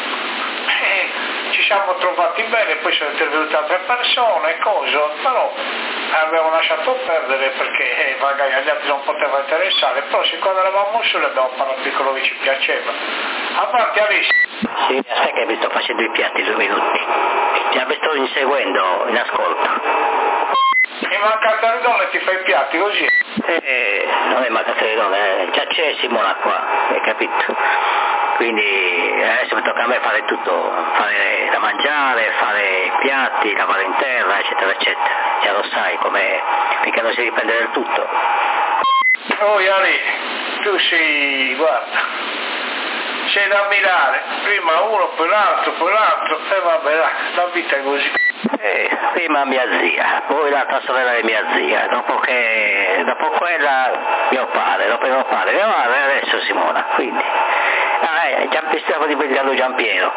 Speaker 5: Ci siamo trovati bene, poi sono intervenute altre persone, cose, però abbiamo lasciato perdere perché magari agli altri non poteva interessare, però siccome eravamo soli abbiamo parlato di quello che ci piaceva. Avanti Alice.
Speaker 4: Sì, sai che mi sto facendo i piatti 2 minuti, mi sto inseguendo in ascolto.
Speaker 5: In mancanza di donne ti fai i piatti così?
Speaker 4: Non è mancanza di donne, già c'è Simona qua, hai capito? Quindi adesso mi tocca a me fare tutto, fare da mangiare, fare i piatti, lavare in terra, eccetera eccetera. Già lo sai come finché non si riprende del tutto.
Speaker 5: Oh Yari, tu sei, guarda, sei da ammirare, prima uno, poi l'altro, e vabbè, la vita è così.
Speaker 4: Prima mia zia, poi l'altra sorella di mia zia, dopo quella mio padre, dopo mio padre, mia madre e adesso Simona, quindi stavo dimenticando Giampiero.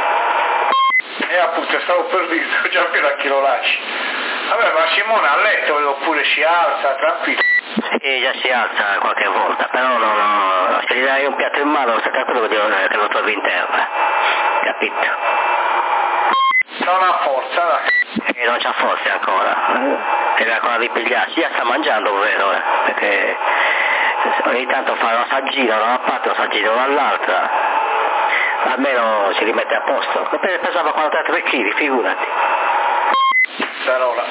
Speaker 5: Appunto stavo per dire, Giampiero a chi lo lasci? Vabbè, ma Simona a letto oppure si alza, tranquillo?
Speaker 4: Sì, già si alza qualche volta, però se gli dai un piatto in mano sta tranquillo che lo trovi in terra, capito?
Speaker 5: Non ha forza, dai.
Speaker 4: Non c'ha forza ancora, deve ancora ripigliarsi, già sta mangiando, vero, perché ogni tanto fa un assaggino da una parte, un assaggino dall'altra, almeno si rimette a posto, pesava 43 kg, figurati.
Speaker 5: Parola.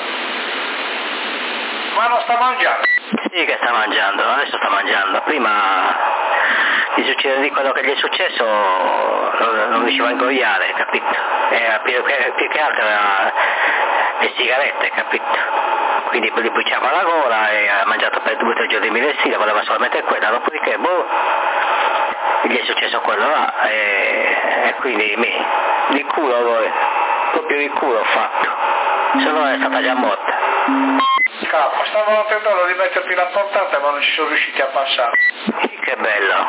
Speaker 5: Ma non sta mangiando?
Speaker 4: Sì che sta mangiando, adesso sta mangiando, prima gli succede di quello che gli è successo, non riusciva a ingoiare, capito? Era più che altro era le sigarette, capito? Quindi gli bruciava la gola e ha mangiato per 2 o 3 giorni di medicina, voleva solamente quella, dopodiché gli è successo quello là e quindi di culo proprio di culo ho fatto, se no è stata già morta.
Speaker 5: Capo, stavano tentando di metterti la portata ma non ci sono riusciti a passare.
Speaker 4: Che bello.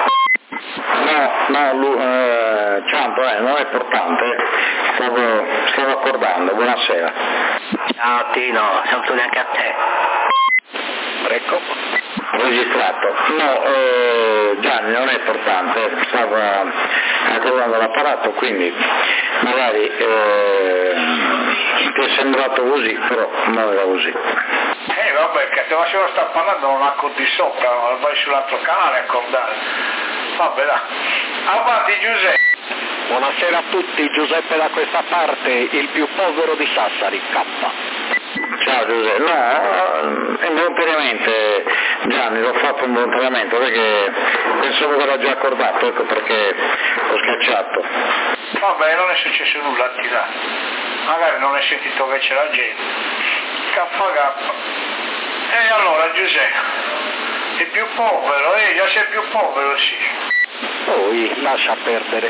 Speaker 6: Ciampo, non è importante, stavo accordando, buonasera.
Speaker 4: Ciao Tino, saluto neanche a te.
Speaker 6: Ecco, registrato. Gianni, non è importante, stavo accordando l'apparato, quindi magari ti è sembrato così, però non era così.
Speaker 5: Vabbè, che se lo sta parlando non accordi sopra, vai sull'altro canale a accordare. Vabbè, dai. Avanti Giuseppe.
Speaker 7: Buonasera a tutti, Giuseppe da questa parte, il più povero di Sassari, K.
Speaker 6: Ciao Giuseppe, no, involontariamente Gianni, l'ho fatto involontariamente perché pensavo che era già accordato, ecco perché ho scacciato.
Speaker 5: Vabbè, non è successo nulla, attivato. Magari non hai sentito che c'era gente. KK. E allora Giuseppe, il più povero, già sei più povero, sì.
Speaker 7: Poi lascia perdere.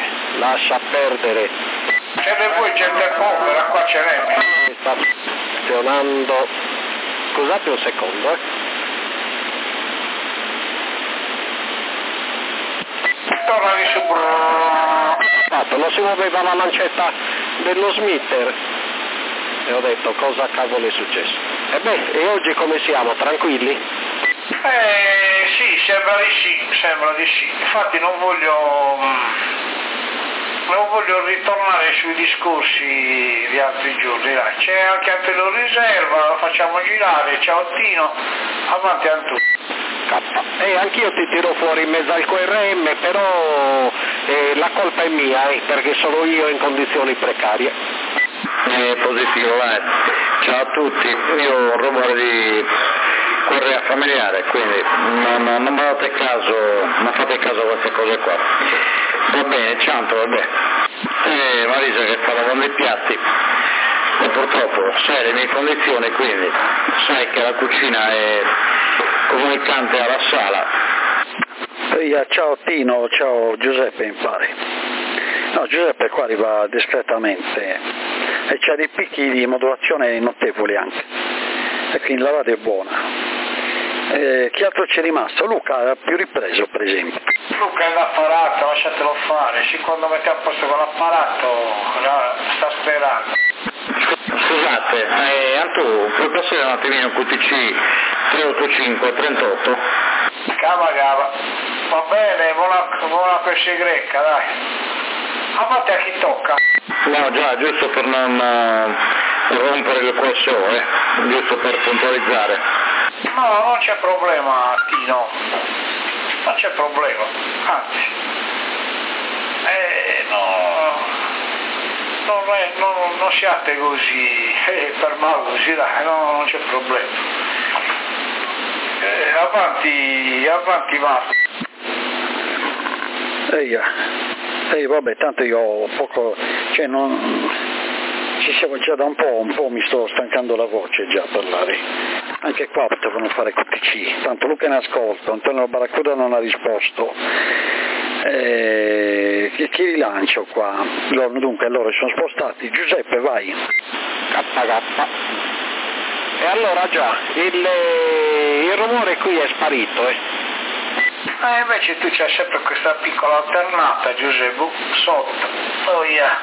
Speaker 5: Se ne vuoi gente povera, qua ce n'è.
Speaker 7: Mi sta funzionando. Scusate un secondo,
Speaker 5: Torna di su.
Speaker 7: Non si muoveva la lancetta dello Smitter. E ho detto, cosa cavolo è successo? E oggi come siamo? Tranquilli?
Speaker 5: Sì, sembra di sì. Infatti non voglio ritornare sui discorsi di altri giorni, dai. C'è anche Antonio Riserva, lo facciamo girare, ciao Tino, avanti Antonio.
Speaker 7: Anch'io ti tiro fuori in mezzo al QRM, però la colpa è mia, perché sono io in condizioni precarie.
Speaker 6: Positivo, vai. Ciao a tutti, io ho un rumore di correa familiare, quindi non fate caso a queste cose qua. Va bene, Cianto, vabbè. Marisa che sta lavando i piatti e purtroppo sai le mie condizioni, quindi sai che la cucina è comunicante alla sala.
Speaker 1: Ciao Tino, ciao Giuseppe mi pare. No, Giuseppe qua arriva discretamente e c'ha dei picchi di modulazione notevoli anche, e quindi la radio è buona. Chi altro c'è rimasto? Luca ha più ripreso per esempio.
Speaker 5: Luca è l'apparato, lasciatelo fare, sì, quando mette a posto con l'apparato sta sperando.
Speaker 6: Scusate, Antu, puoi passare un attimino QTC 385 38?
Speaker 5: Cava, va bene, buona pesce greca, dai. Avanti a chi tocca.
Speaker 6: No, già, giusto per non rompere il QSO, giusto per puntualizzare.
Speaker 5: No, non c'è problema, Tino. Non c'è problema, anzi. Non siate così permalosi, dai, non c'è problema. Avanti Marco.
Speaker 1: Vabbè, tanto io ho poco, cioè ci siamo già da un po' mi sto stancando la voce già a parlare. Anche qua potevano fare QTC, tanto Luca è in ascolto, Antonio Baraccuda non ha risposto. Chi rilancio qua? Dunque, allora sono spostati. Giuseppe, vai.
Speaker 7: KK. E allora già, il rumore qui è sparito,
Speaker 5: invece tu c'hai sempre questa piccola alternata, Giuseppe, sotto. Oh yeah.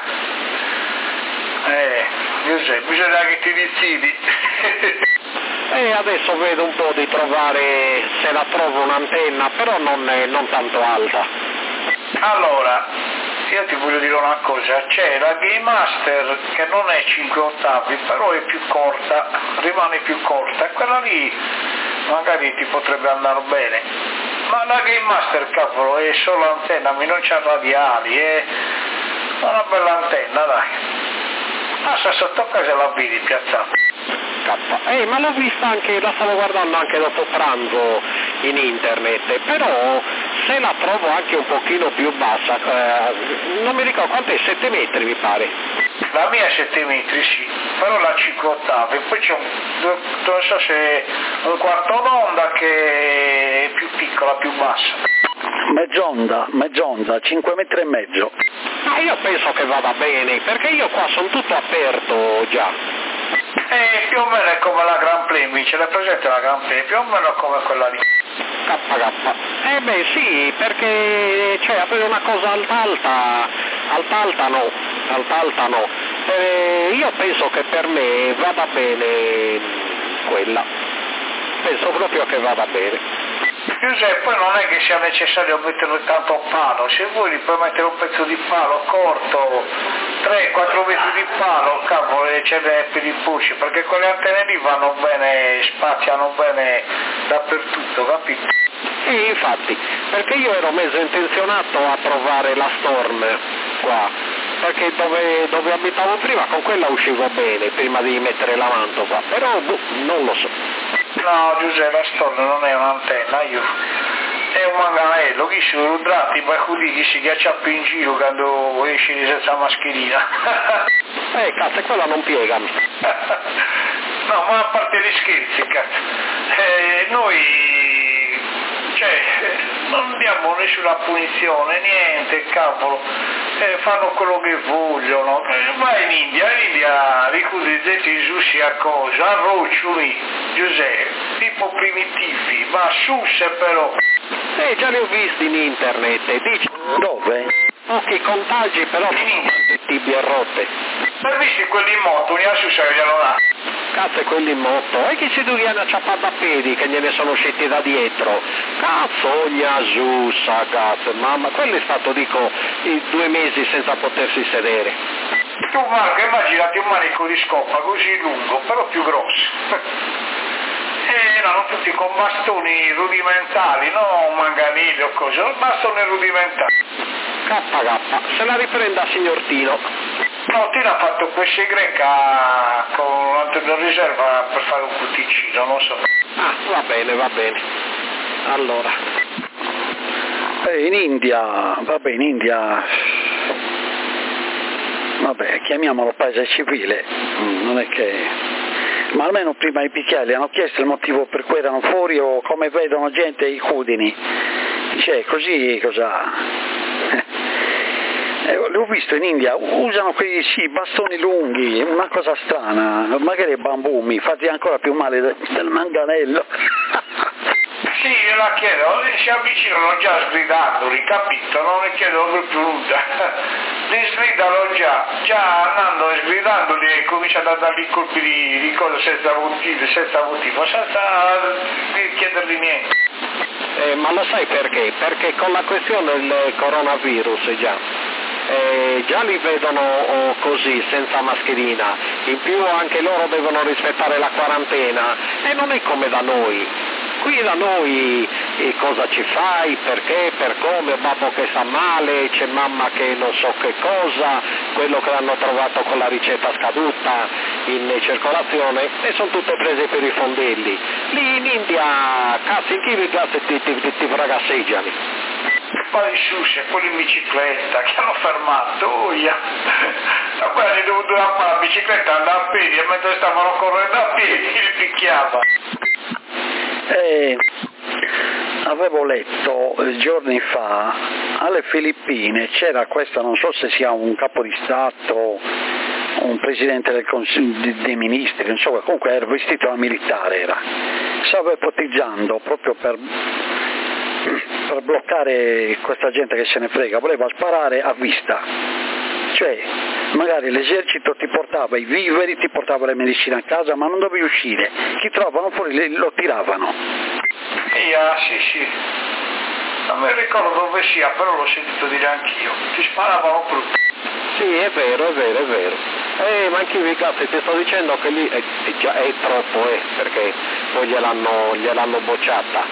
Speaker 5: Giuseppe, bisogna che ti decidi.
Speaker 7: E adesso vedo un po' di trovare, se la trovo un'antenna, però non tanto alta.
Speaker 5: Allora, io ti voglio dire una cosa, c'è la Game Master che non è 5 ottavi, però è più corta, rimane più corta, e quella lì magari ti potrebbe andare bene. Ma la Game Master, cavolo, è solo antenna, non c'ha radiali, è una bella antenna, dai. Passa sotto casa la vedi piazzata.
Speaker 7: Ma l'ho vista anche, la stavo guardando anche dopo pranzo in internet, però se la trovo anche un pochino più bassa, non mi ricordo quant'è, 7 metri mi pare.
Speaker 5: La mia è 7 metri, sì, però la 5 ottavi, poi c'è non so se è un quarto d'onda che è più piccola, più bassa.
Speaker 1: Mezz'onda, 5 metri e mezzo.
Speaker 7: Ma io penso che vada bene, perché io qua sono tutto aperto già.
Speaker 5: Più o meno è come la Grand Prix, ce l'hai presente la Grand Prix? Più o meno come quella lì.
Speaker 7: KK. Beh sì, perché cioè avere una cosa alta alta no. Io penso che per me vada bene quella. Penso proprio che vada bene.
Speaker 5: Giuseppe, poi non è che sia necessario mettere tanto palo, se vuoi puoi mettere un pezzo di palo corto, 3-4 metri di palo, cavolo, e ce n'è per i pusci, perché quelle antenne lì vanno bene, spaziano bene dappertutto, capito?
Speaker 7: Infatti, perché io ero mezzo intenzionato a provare la Storm, qua, perché dove abitavo prima con quella uscivo bene prima di mettere la mantova, però non lo so.
Speaker 5: No Giuseppe, la storia non è un'antenna, è un manganello, chi si rudratti, poi così chi si ghiacciappa in giro quando esci senza mascherina.
Speaker 7: Cazzo, quella non piegami.
Speaker 5: No, ma a parte gli scherzi, cazzo, noi, non diamo nessuna punizione, niente, cavolo, fanno quello che vogliono, vai in India ricordi sushi a cosa, a roccioli, Giuseppe, tipo primitivi, ma susse però.
Speaker 7: Già li ho visti in internet, dici.
Speaker 1: Dove?
Speaker 7: Pochi contagi però tibie rotte.
Speaker 5: Per visti quelli in moto, ne ha su glielo dà.
Speaker 7: Cazzo, è quelli in moto, e che si dovevano acciappare a piedi che gliene sono usciti da dietro. Cazzo, gnasussa, cazzo, mamma, quello è stato, dico, 2 mesi senza potersi sedere.
Speaker 5: Tu Marco, immaginati un manico di scoppa così lungo, però più grosso. Erano tutti con bastoni rudimentali, non manganili o cose, bastoni rudimentali.
Speaker 7: KK, se la riprenda signor Tino.
Speaker 5: No, Tino ha fatto questa greca con l'Antonio Riserva per fare un cuticino, non so.
Speaker 7: Ah, va bene. Allora.
Speaker 1: In India, vabbè, chiamiamolo paese civile, non è che... Ma almeno prima i picchiali hanno chiesto il motivo per cui erano fuori o come vedono gente ai cudini. Così cosa... L'ho visto in India, usano quei bastoni lunghi, una cosa strana, magari bambumi, fatti ancora più male del manganello.
Speaker 5: Sì, io la chiedo, si avvicinano già sgridandoli, capito? Non ne chiedo più nulla. Li sgridano già andando e sgridandoli e cominciano a dargli colpi di cosa senza motivo, senza chiedergli niente.
Speaker 7: Ma lo sai perché? Perché con la questione del coronavirus già li vedono così, senza mascherina, in più anche loro devono rispettare la quarantena e non è come da noi. Qui da noi cosa ci fai, perché, per come, babbo che sta male, c'è mamma che non so che cosa, quello che hanno trovato con la ricetta scaduta in circolazione e sono tutte prese per i fondelli. Lì in India, cazzo, in chi ti fragasseggiano?
Speaker 5: Poi i sushi, quelli in bicicletta che hanno fermato, ma poi hanno dovuto lampare la bicicletta, andare a piedi e mentre stavano correndo a piedi li picchiava.
Speaker 1: Avevo letto giorni fa alle Filippine c'era questa, non so se sia un capo di Stato, un presidente del Consiglio dei ministri, non so, comunque era vestito da militare, stava ipotizzando proprio per bloccare questa gente che se ne frega, voleva sparare a vista, cioè magari l'esercito ti portava i viveri, ti portava le medicine a casa, ma non dovevi uscire, chi trovavano fuori lo tiravano.
Speaker 5: Sì, non mi ricordo dove sia, però l'ho sentito dire anch'io, ti sparavano proprio.
Speaker 7: Sì, è vero. Ma anche io, cazzo, ti sto dicendo che lì è troppo, perché poi gliel'hanno bocciata.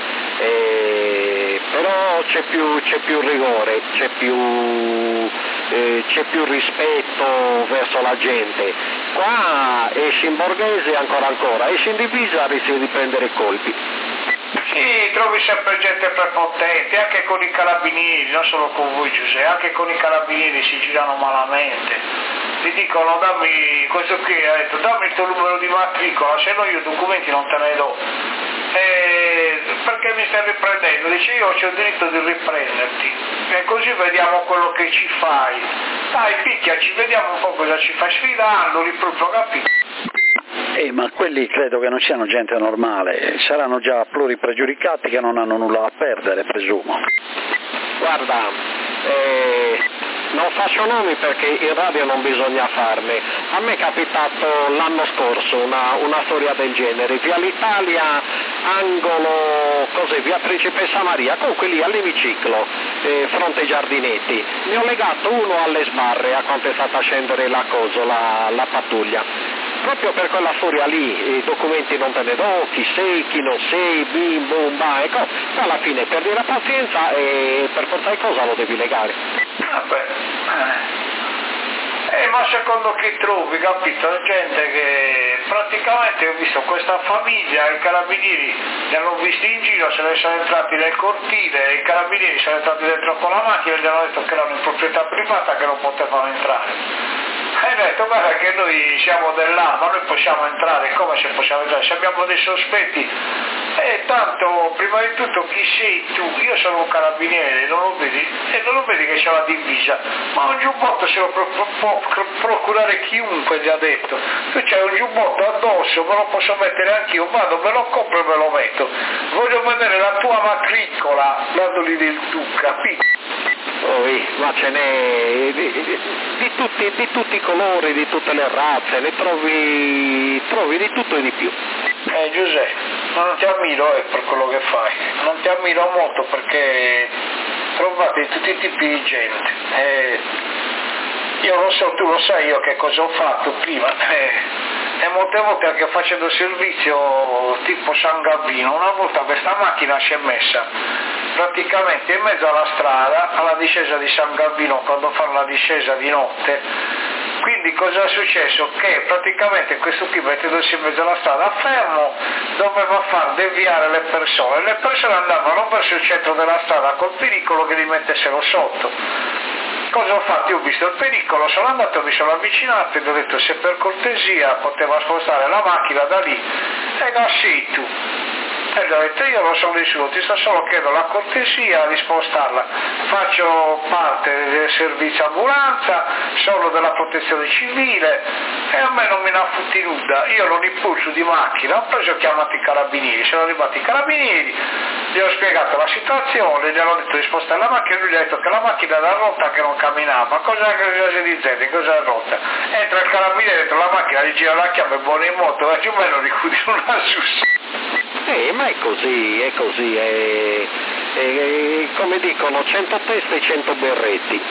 Speaker 7: Però c'è più rigore, c'è più rispetto verso la gente. Qua esci in borghese ancora, esci in divisa rischi di prendere colpi.
Speaker 5: Sì, trovi sempre gente prepotente, anche con i carabinieri, non solo con voi Giuseppe, anche con i carabinieri si girano malamente. Ti dicono dammi questo qui, ha detto dammi il tuo numero di matricola, se no io documenti non te ne do. Perché mi stai riprendendo? Dice io ho il diritto di riprenderti e così vediamo quello che ci fai. Dai, picchiaci, vediamo un po' cosa ci fai, sfidandoli proprio, capito?
Speaker 1: Ma quelli credo che non siano gente normale, saranno già pluripregiudicati che non hanno nulla da perdere, presumo.
Speaker 7: Guarda, non faccio nomi perché in radio non bisogna farne. A me è capitato l'anno scorso una storia del genere, via l'Italia, angolo, via Principessa Maria, comunque lì all'emiciclo, fronte Giardinetti. Mi ho legato uno alle sbarre a quanto è stata a scendere la pattuglia. Proprio per quella storia lì, i documenti non te ne do, chi sei, chi non sei, bim, bum, ba, ecco, alla fine perdi la pazienza e per forza di cosa lo devi legare.
Speaker 5: Vabbè, Ma secondo chi trovi, capito? Gente che praticamente ho visto questa famiglia, i carabinieri li hanno visti in giro, se ne sono entrati nel cortile, i carabinieri sono entrati dentro con la macchina e gli hanno detto che erano in proprietà privata, che non potevano entrare. E ho detto guarda che noi siamo dell'AMA, noi possiamo entrare, come se possiamo entrare? Se abbiamo dei sospetti, tanto prima di tutto chi sei tu? Io sono un carabiniere, non lo vedi? E non lo vedi che c'è la divisa? Ma un giubbotto se lo può procurare chiunque, gli ha detto. Tu c'hai un giubbotto addosso, me lo posso mettere anch'io, vado, me lo compro e me lo metto. Voglio vedere la tua matricola, l'andoli del tu, capito?
Speaker 7: Ma ce n'è di tutti i colori, di tutte le razze, ne trovi di tutto e di più.
Speaker 5: Giuseppe, non ti ammiro per quello che fai, non ti ammiro molto perché trovate tutti i tipi di gente. Io lo so, tu lo sai io che cosa ho fatto prima. E molte volte anche facendo servizio tipo San Gavino, una volta questa macchina si è messa praticamente in mezzo alla strada, alla discesa di San Gavino, quando fanno la discesa di notte. Quindi cosa è successo? Che praticamente questo qui, mettendosi in mezzo alla strada fermo, doveva far deviare le persone andavano verso il centro della strada col pericolo che li mettessero sotto. Cosa ho fatto? Io ho visto il pericolo, sono andato, mi sono avvicinato e gli ho detto se per cortesia poteva spostare la macchina da lì. E no, sì, tu. E gli ho detto io non sono nessuno, ti sto solo chiedendo la cortesia di spostarla. Faccio parte del servizio ambulanza, sono della protezione civile e a me non me ne affutti nulla. Io l'ho impulso di macchina, ho preso e ho chiamato i carabinieri, sono arrivati i carabinieri, gli ho spiegato la situazione, gli hanno detto di spostare la macchina e lui gli ha detto che la macchina era rotta, che non camminava. Ma cosa si dice? Cosa è rotta? Entra il carabiniere dentro la macchina, gli gira la chiave, buono in moto, e più o meno ricudi una sus.
Speaker 7: Ma è così, come dicono, 100 teste e 100 berretti,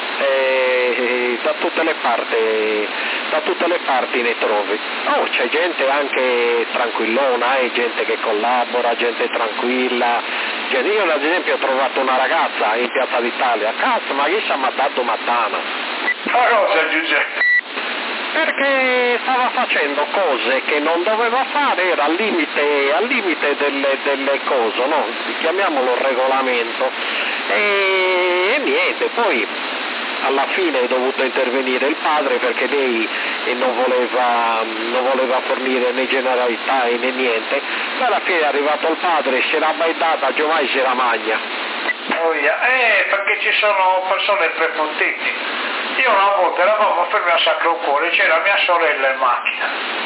Speaker 7: da tutte le parti ne trovi. C'è gente anche tranquillona, gente che collabora, gente tranquilla. Io ad esempio ho trovato una ragazza in Piazza d'Italia, cazzo, ma chi si è ammazzato Mattana?
Speaker 5: Ma cosa, Giuseppe?
Speaker 7: Perché stava facendo cose che non doveva fare, era al limite delle cose, no? Chiamiamolo regolamento. E niente, poi alla fine è dovuto intervenire il padre perché lei non voleva fornire né generalità né niente, ma alla fine è arrivato il padre, si era baitata, Giovanni si era magna.
Speaker 5: Perché ci sono persone prepotenti. Io una volta eravamo fermi a Sacro Cuore, c'era mia sorella in macchina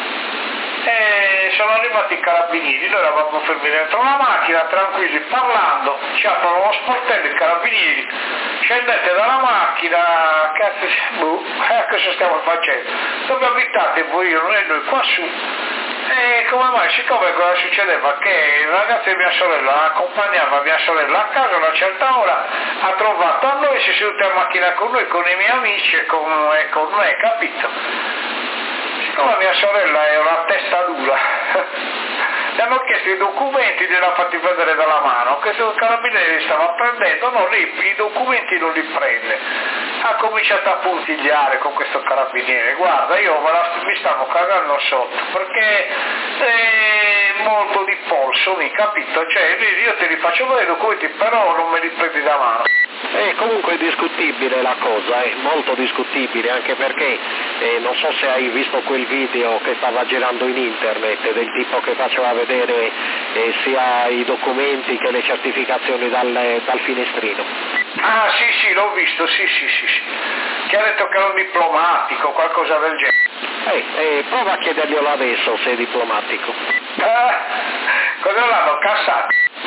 Speaker 5: e sono arrivati i carabinieri, noi eravamo fermi dentro la macchina tranquilli parlando, ci aprono lo sportello i carabinieri, scendete dalla macchina, cosa stiamo facendo? Dove abitate voi? Noi qua su. E come mai? Siccome cosa succedeva? Che il ragazzo di mia sorella accompagnava mia sorella a casa a una certa ora, ha trovato a noi, si è seduto in macchina con noi, con i miei amici e con me, capito? Siccome mia sorella è una testa dura, gli hanno chiesto i documenti, gliel'ha fatti vedere dalla mano, questo carabiniere li stava prendendo, i documenti non li prende. Ha cominciato a puntigliare con questo carabiniere, guarda io mi stavo cagando sotto perché è molto di polso, mi capito? Cioè io te li faccio vedere i documenti però non me li prendi da mano.
Speaker 7: Comunque è discutibile la cosa, è molto discutibile, anche perché non so se hai visto quel video che stava girando in internet del tipo che faceva vedere sia i documenti che le certificazioni dal finestrino.
Speaker 5: Ah sì, l'ho visto, sì, che ha detto che era un diplomatico, qualcosa del genere.
Speaker 7: Prova a chiederglielo adesso se è diplomatico.
Speaker 5: Cosa l'hanno cassato?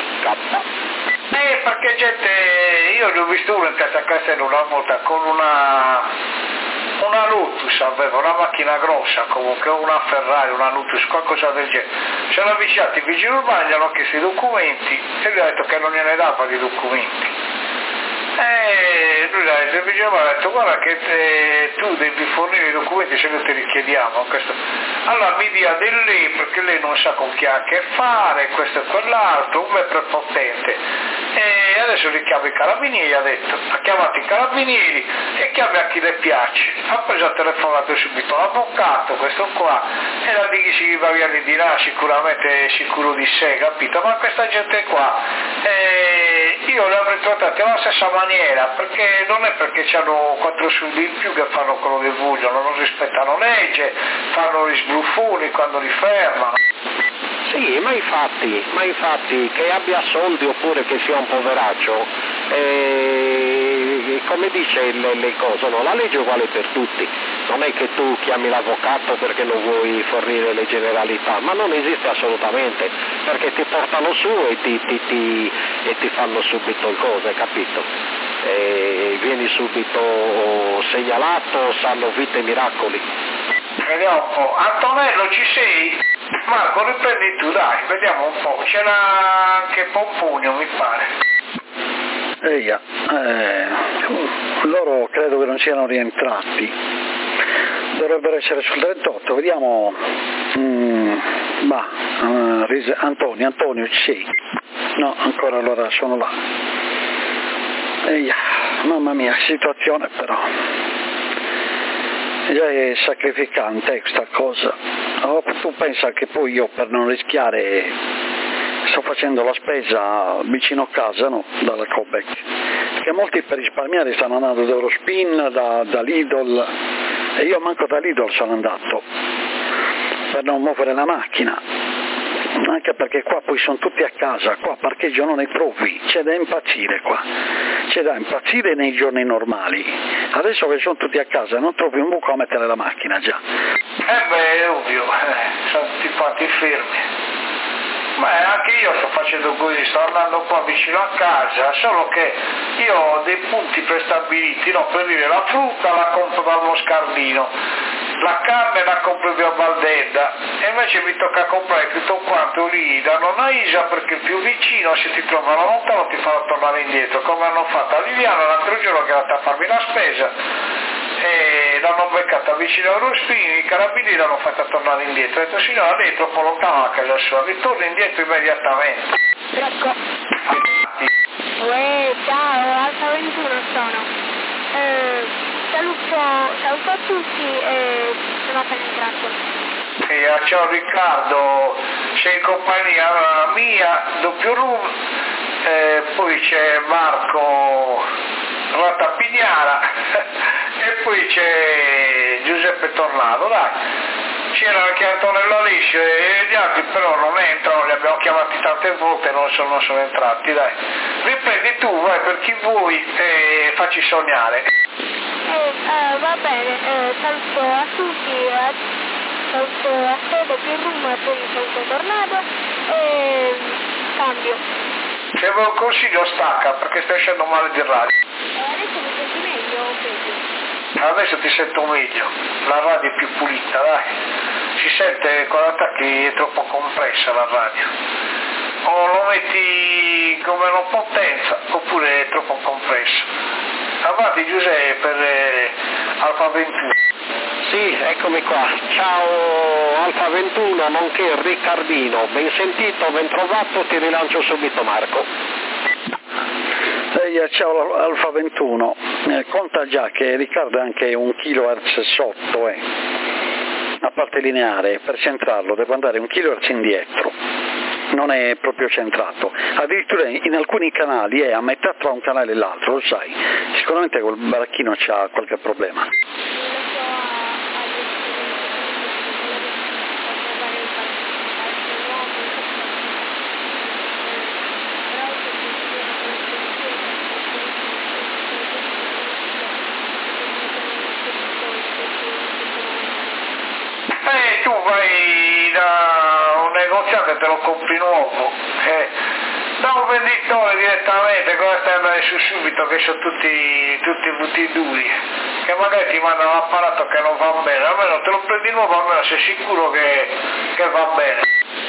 Speaker 5: Perché io ne ho visto uno in Piazza Castello una volta con una Lotus, aveva una macchina grossa comunque, una Ferrari, una Lotus, qualcosa del genere. Si sono avvicinati i vigili urbani, gli hanno chiesto i documenti e lui ha detto che non gliene dava di documenti. Lui ha detto guarda che tu devi fornire i documenti se noi te li chiediamo. Allora mi dia del lei perché lei non sa con chi ha a che fare, questo e quell'altro, un me prepotente. E adesso adesso richiamo i carabinieri, ha detto, ha chiamato i carabinieri e chiama a chi le piace, ha preso a telefonato subito l'avvocato, questo qua, e la di chi si va via di là, sicuramente sicuro di sé, capito? Ma questa gente qua, io le avrei trattate alla stessa maniera, perché non è perché hanno 4 soldi in più che fanno quello che vogliono, non rispettano legge, fanno gli sbruffoni quando li fermano.
Speaker 7: Sì, ma infatti che abbia soldi oppure che sia un poveraccio, come dice le cose, no? La legge è uguale per tutti, non è che tu chiami l'avvocato perché non vuoi fornire le generalità, ma non esiste assolutamente, perché ti portano su e ti fanno subito il cose, capito? Vieni subito segnalato, sanno vite e miracoli.
Speaker 5: Vediamo un po'. Antonello, ci sei? Marco, riprendi tu, dai, vediamo un po'. C'era anche Pompunio, mi pare.
Speaker 1: Loro credo che non siano rientrati. Dovrebbero essere sul 38, vediamo. Antonio, ci sei? No, ancora allora sono là. Mamma mia, situazione però. Già è sacrificante questa cosa. Tu pensa che poi io per non rischiare sto facendo la spesa vicino a casa, no? Dalla Cobec, perché molti per risparmiare stanno andando da Eurospin, da Lidl, e io manco da Lidl sono andato per non muovere la macchina, anche perché qua poi sono tutti a casa, qua parcheggio non ne trovi, c'è da impazzire qua, c'è da impazzire nei giorni normali, adesso che sono tutti a casa non trovi un buco a mettere la macchina già.
Speaker 5: È ovvio, sono tutti quanti fermi. Ma anche io sto facendo così, sto andando qua vicino a casa, solo che io ho dei punti prestabiliti, no? Per dire, la frutta la compro dal Moscardino, la carne la compro via Valdedda, e invece mi tocca comprare tutto quanto lì da Nonna Isa, perché il più vicino, se ti trovano lontano ti fanno tornare indietro, come hanno fatto a Liliana l'altro giorno che è andata a farmi la spesa, e l'hanno beccata vicino a Eurospin, i carabinieri l'hanno fatta tornare indietro, ho detto signora lei è troppo lontano a casa sua, ritorna indietro immediatamente.
Speaker 8: Ecco. Ciao, Alfa 21 sono. Saluto a tutti e sono appena entrato.
Speaker 5: Ciao Riccardo, sei in compagnia mia, doppio room, poi c'è Marco Rattapignara e poi c'è Giuseppe Tornado, dai. C'era anche Antonello Liscio e gli altri però non entrano, li abbiamo chiamati tante volte e non sono entrati, dai. Riprendi tu, vai per chi vuoi e facci sognare.
Speaker 8: Va bene, saluto a tutti, saluto a Fede, più room e poi saluto Tornado e cambio.
Speaker 5: Se vuoi un consiglio stacca perché stai uscendo male di radio.
Speaker 8: Adesso mi senti meglio o peggio?
Speaker 5: Adesso ti sento meglio, la radio è più pulita, dai. Si sente quando attacchi è troppo compressa la radio. O lo metti come una potenza oppure è troppo compresso. Avanti Giuseppe per Alfa 21.
Speaker 7: Sì, eccomi qua. Ciao Alfa 21, nonché Riccardino. Ben sentito, ben trovato, ti rilancio subito Marco.
Speaker 1: Ciao Alfa 21, conta già che Riccardo è anche 1 kHz sotto, a parte lineare, per centrarlo devo andare 1 kHz indietro, non è proprio centrato, addirittura in alcuni canali è a metà tra un canale e l'altro, lo sai, sicuramente quel baracchino c'ha qualche problema.
Speaker 5: Tu vai da un negoziante e te lo compri nuovo, da un venditore direttamente, cosa stai andando su subito che sono tutti butti duri, che magari ti mandano un apparato che non va bene, almeno te lo prendi nuovo, almeno sei sicuro che va bene.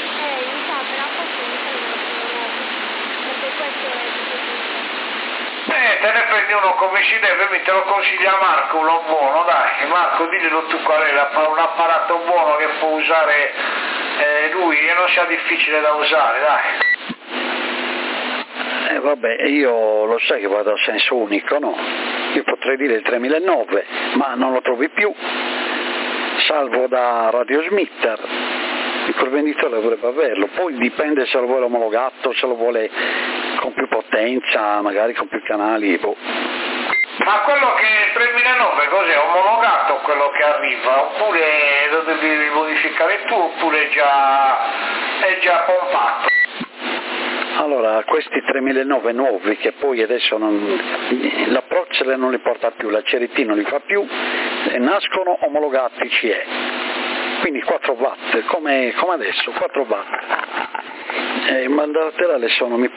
Speaker 5: Te ne prendi uno come si deve, te lo consiglia Marco, uno buono, dai. Marco, diglielo tu qual è un apparato buono che può usare lui e non sia difficile da usare, dai.
Speaker 1: vabbè, io lo sai che vado a senso unico, no? Io potrei dire il 3009, ma non lo trovi più, salvo da Radio Smitter, il venditore dovrebbe averlo, poi dipende se lo vuole omologato, se lo vuole con più potenza, magari con più canali, boh.
Speaker 5: Ma quello che è 3009 cos'è? Omologato quello che arriva? Oppure lo devi modificare tu, oppure è già compatto?
Speaker 1: Allora, questi 3009 nuovi che poi adesso la Proxel non li porta più, la CRT non li fa più, nascono omologati CE, quindi 4 watt, come adesso, 4 watt. In banda laterale sono, mi